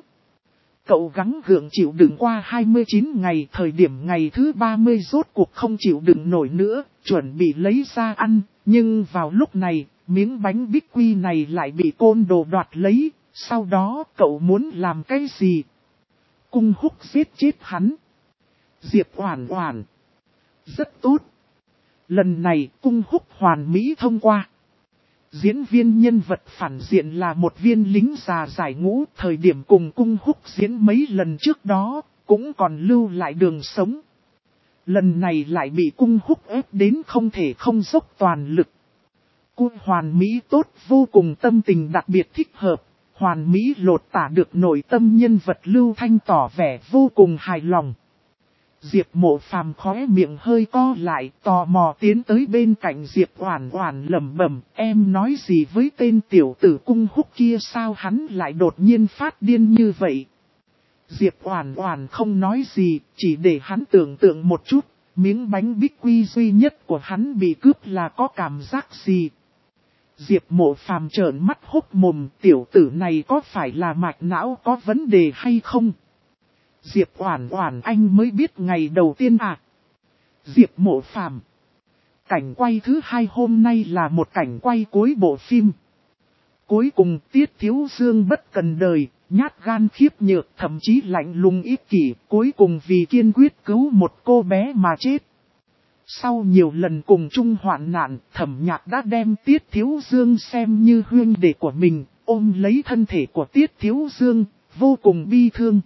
A: Cậu gắng gượng chịu đựng qua 29 ngày, thời điểm ngày thứ 30 rốt cuộc không chịu đựng nổi nữa, chuẩn bị lấy ra ăn, nhưng vào lúc này, miếng bánh bích quy này lại bị côn đồ đoạt lấy, sau đó cậu muốn làm cái gì? Cung Húc giết chết hắn. Diệp Oản Oản. Rất tốt. Lần này Cung Húc hoàn mỹ thông qua. Diễn viên nhân vật phản diện là một viên lính già giải ngũ, thời điểm cùng Cung Húc diễn mấy lần trước đó, cũng còn lưu lại đường sống. Lần này lại bị Cung Húc ép đến không thể không dốc toàn lực. Cô hoàn mỹ tốt vô cùng, tâm tình đặc biệt thích hợp, hoàn mỹ lột tả được nội tâm nhân vật. Lưu Thanh tỏ vẻ vô cùng hài lòng. Diệp Mộ Phàm khóe miệng hơi co lại, tò mò tiến tới bên cạnh Diệp Oản Oản lẩm bẩm, em nói gì với tên tiểu tử Cung Húc kia, sao hắn lại đột nhiên phát điên như vậy? Diệp Oản Oản không nói gì, chỉ để hắn tưởng tượng một chút, miếng bánh bích quy duy nhất của hắn bị cướp là có cảm giác gì? Diệp Mộ Phàm trợn mắt hốc mồm, tiểu tử này có phải là mạch não có vấn đề hay không? Diệp Oản Oản, anh mới biết ngày đầu tiên à? Diệp Mộ Phàm. Cảnh quay thứ 2 hôm nay là một cảnh quay cuối bộ phim. Cuối cùng Tiết Thiếu Dương bất cần đời, nhát gan khiếp nhược, thậm chí lạnh lùng ích kỷ, cuối cùng vì kiên quyết cứu một cô bé mà chết. Sau nhiều lần cùng chung hoạn nạn, Thẩm Nhạc đã đem Tiết Thiếu Dương xem như huynh đệ của mình, ôm lấy thân thể của Tiết Thiếu Dương, vô cùng bi thương.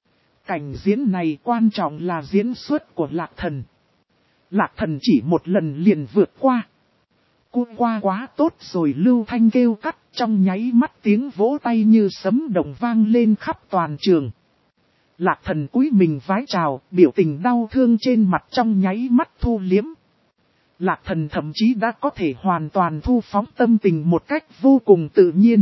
A: Cảnh diễn này quan trọng là diễn xuất của Lạc Thần. Lạc Thần chỉ một lần liền vượt qua. Cô qua quá tốt rồi, Lưu Thanh kêu cắt, trong nháy mắt tiếng vỗ tay như sấm động vang lên khắp toàn trường. Lạc Thần cúi mình vái chào, biểu tình đau thương trên mặt trong nháy mắt thu liếm. Lạc Thần thậm chí đã có thể hoàn toàn thu phóng tâm tình một cách vô cùng tự nhiên.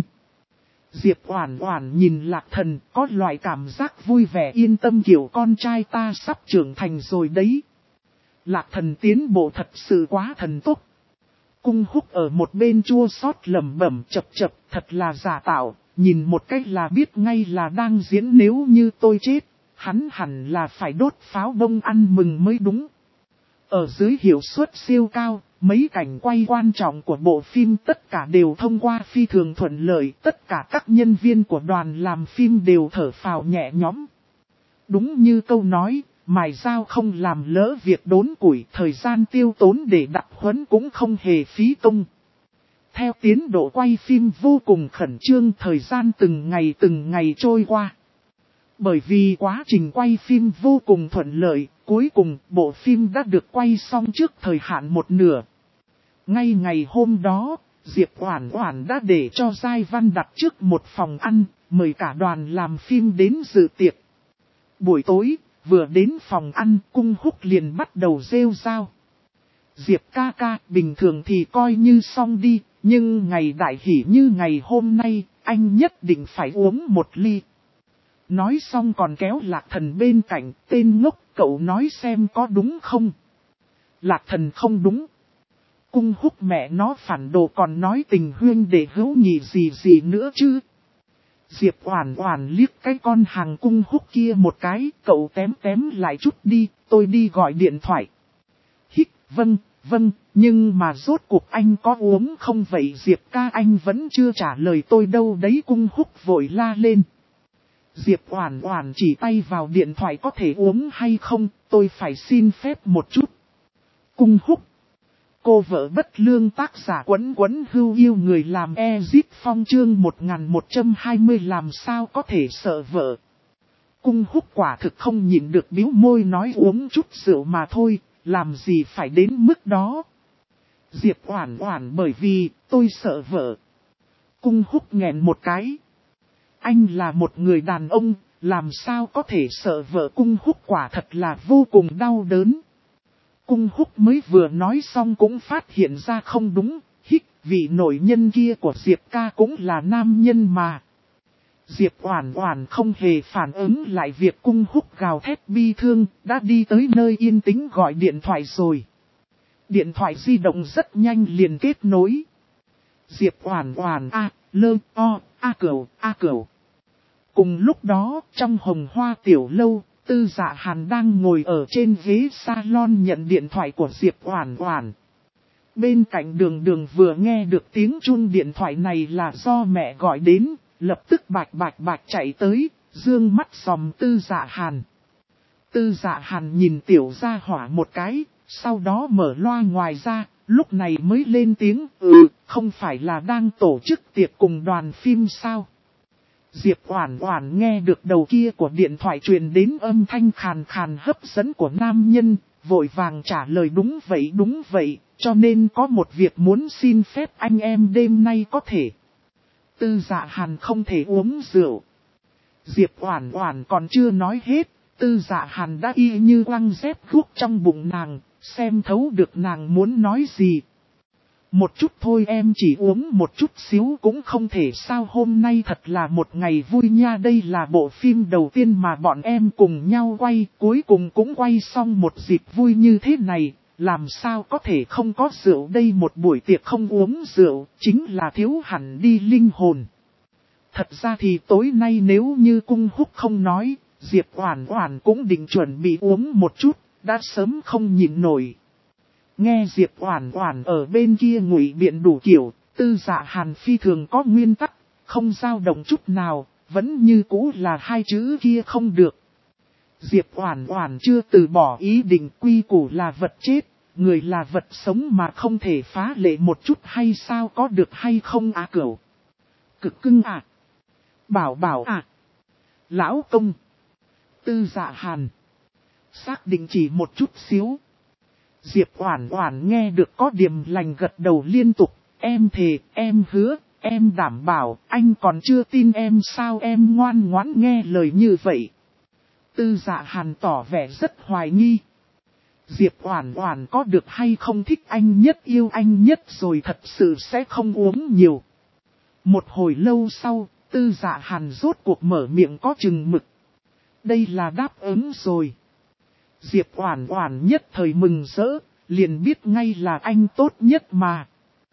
A: Diệp Oản Oản nhìn Lạc Thần, có loại cảm giác vui vẻ yên tâm, kiểu con trai ta sắp trưởng thành rồi đấy. Lạc Thần tiến bộ thật sự quá thần tốc. Cung Húc ở một bên chua xót lẩm bẩm, chập chập, thật là giả tạo, nhìn một cách là biết ngay là đang diễn, nếu như tôi chết, hắn hẳn là phải đốt pháo bông ăn mừng mới đúng. Ở dưới hiệu suất siêu cao, mấy cảnh quay quan trọng của bộ phim tất cả đều thông qua phi thường thuận lợi, tất cả các nhân viên của đoàn làm phim đều thở phào nhẹ nhõm. Đúng như câu nói, mài dao không làm lỡ việc đốn củi, thời gian tiêu tốn để đặc huấn cũng không hề phí công. Theo tiến độ quay phim vô cùng khẩn trương, thời gian từng ngày trôi qua. Bởi vì quá trình quay phim vô cùng thuận lợi, cuối cùng bộ phim đã được quay xong trước thời hạn một nửa. Ngay ngày hôm đó, Diệp Oản Oản đã để cho Giai Văn đặt trước một phòng ăn, mời cả đoàn làm phim đến dự tiệc. Buổi tối, vừa đến phòng ăn, Cung Húc liền bắt đầu rêu rao. Diệp ca ca, bình thường thì coi như xong đi, nhưng ngày đại hỷ như ngày hôm nay, anh nhất định phải uống một ly. Nói xong còn kéo Lạc Thần bên cạnh, tên ngốc, cậu nói xem có đúng không? Lạc Thần không đúng. Cung Húc mẹ nó phản đồ, còn nói tình huynh đệ hữu nghị gì nữa chứ? Diệp Oản Oản liếc cái con hàng Cung Húc kia một cái, cậu tém lại chút đi, tôi đi gọi điện thoại. Hít, vâng, nhưng mà rốt cuộc anh có uống không vậy Diệp ca, anh vẫn chưa trả lời tôi đâu đấy. Cung Húc vội la lên. Diệp Oản Oản chỉ tay vào điện thoại, có thể uống hay không, tôi phải xin phép một chút. Cung Húc. Cô vợ bất lương, tác giả Quấn Quấn Hưu Yêu người làm Ezit Phong, chương 1120 làm sao có thể sợ vợ. Cung Húc quả thực không nhịn được bĩu môi nói uống chút rượu mà thôi, làm gì phải đến mức đó. Diệp Oản Oản bởi vì tôi sợ vợ. Cung Húc nghẹn một cái. Anh là một người đàn ông, làm sao có thể sợ vợ. Cung Húc quả thật là vô cùng đau đớn. Cung Húc mới vừa nói xong cũng phát hiện ra không đúng, vị nội nhân kia của Diệp ca cũng là nam nhân mà. Diệp Oản Oản không hề phản ứng lại việc Cung Húc gào thét bi thương, đã đi tới nơi yên tĩnh gọi điện thoại rồi. Điện thoại di động rất nhanh liền kết nối. Diệp Oản Oản a cửu. Cùng lúc đó, trong Hồng Hoa tiểu lâu, Tư Dạ Hàn đang ngồi ở trên ghế salon nhận điện thoại của Diệp Oản Oản. Bên cạnh Đường vừa nghe được tiếng chuông điện thoại này là do mẹ gọi đến, lập tức bạch chạy tới, dương mắt dòm Tư Dạ Hàn. Tư Dạ Hàn nhìn tiểu gia hỏa một cái, sau đó mở loa ngoài ra, lúc này mới lên tiếng, không phải là đang tổ chức tiệc cùng đoàn phim sao? Diệp Oản Oản nghe được đầu kia của điện thoại truyền đến âm thanh khàn khàn hấp dẫn của nam nhân, vội vàng trả lời đúng vậy, cho nên có một việc muốn xin phép anh em đêm nay có thể. Tư Dạ Hàn không thể uống rượu. Diệp Oản Oản còn chưa nói hết, Tư Dạ Hàn đã y như quăng dép thuốc trong bụng nàng, xem thấu được nàng muốn nói gì. Một chút thôi, em chỉ uống một chút xíu cũng không thể sao, hôm nay thật là một ngày vui nha, đây là bộ phim đầu tiên mà bọn em cùng nhau quay, cuối cùng cũng quay xong một dịp vui như thế này, làm sao có thể không có rượu đây, một buổi tiệc không uống rượu, chính là thiếu hẳn đi linh hồn. Thật ra thì tối nay nếu như Cung Húc không nói, Diệp Oản Oản cũng định chuẩn bị uống một chút, đã sớm không nhịn nổi. Nghe Diệp Oản Oản ở bên kia ngụy biện đủ kiểu, Tư Dạ Hàn phi thường có nguyên tắc, không dao động chút nào, vẫn như cũ là hai chữ kia không được. Diệp Oản Oản chưa từ bỏ ý định, quy củ là vật chết, người là vật sống mà không thể phá lệ một chút hay sao, có được hay không à cửu? Cực cưng à? Bảo à? Lão công. Tư Dạ Hàn. Xác định chỉ một chút xíu. Diệp Oản Oản nghe được có điềm lành gật đầu liên tục, em thề, em hứa, em đảm bảo, anh còn chưa tin em sao, em ngoan ngoãn nghe lời như vậy. Tư Dạ Hàn tỏ vẻ rất hoài nghi. Diệp Oản Oản có được hay không thích anh nhất, yêu anh nhất rồi thật sự sẽ không uống nhiều. Một hồi lâu sau, Tư Dạ Hàn rốt cuộc mở miệng có chừng mực. Đây là đáp ứng rồi. Diệp Oản Oản nhất thời mừng rỡ, liền biết ngay là anh tốt nhất mà.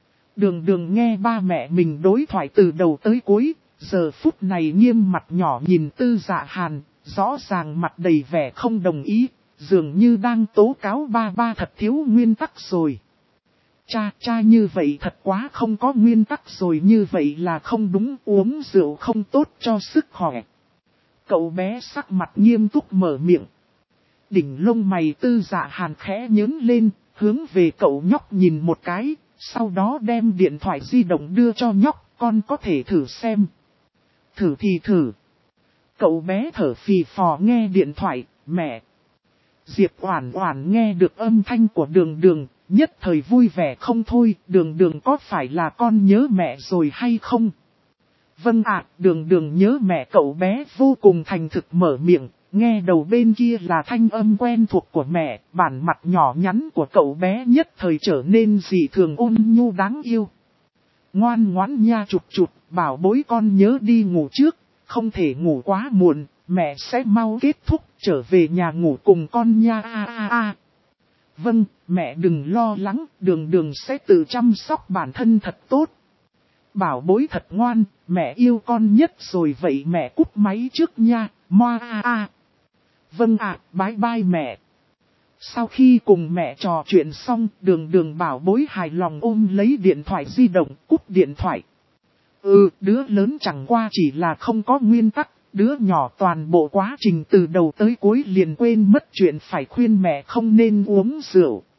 A: Đường nghe ba mẹ mình đối thoại từ đầu tới cuối, giờ phút này nghiêm mặt nhỏ nhìn Tư Dạ Hàn, rõ ràng mặt đầy vẻ không đồng ý, dường như đang tố cáo ba thật thiếu nguyên tắc rồi. Cha như vậy thật quá không có nguyên tắc rồi, như vậy là không đúng, uống rượu không tốt cho sức khỏe. Cậu bé sắc mặt nghiêm túc mở miệng. Đỉnh lông mày Tư Dạ Hàn khẽ nhướng lên, hướng về cậu nhóc nhìn một cái, sau đó đem điện thoại di động đưa cho nhóc, con có thể thử xem. Thử thì thử. Cậu bé thở phì phò nghe điện thoại, mẹ. Diệp Oản Oản nghe được âm thanh của Đường Đường, nhất thời vui vẻ không thôi, Đường Đường có phải là con nhớ mẹ rồi hay không? Vâng ạ, Đường Đường nhớ mẹ, cậu bé vô cùng thành thực mở miệng, nghe đầu bên kia là thanh âm quen thuộc của mẹ, bản mặt nhỏ nhắn của cậu bé nhất thời trở nên dị thường ôn nhu đáng yêu. Ngoan ngoãn nha chụp chụp, bảo bối con nhớ đi ngủ trước, không thể ngủ quá muộn, mẹ sẽ mau kết thúc trở về nhà ngủ cùng con nha. Vâng, mẹ đừng lo lắng, Đường Đường sẽ tự chăm sóc bản thân thật tốt. Bảo bối thật ngoan, mẹ yêu con nhất rồi, vậy mẹ cúp máy trước nha, moa. Vâng ạ, bye bye mẹ. Sau khi cùng mẹ trò chuyện xong, Đường Đường bảo bối hài lòng ôm lấy điện thoại di động, cúp điện thoại. Đứa lớn chẳng qua chỉ là không có nguyên tắc, đứa nhỏ toàn bộ quá trình từ đầu tới cuối liền quên mất chuyện phải khuyên mẹ không nên uống rượu.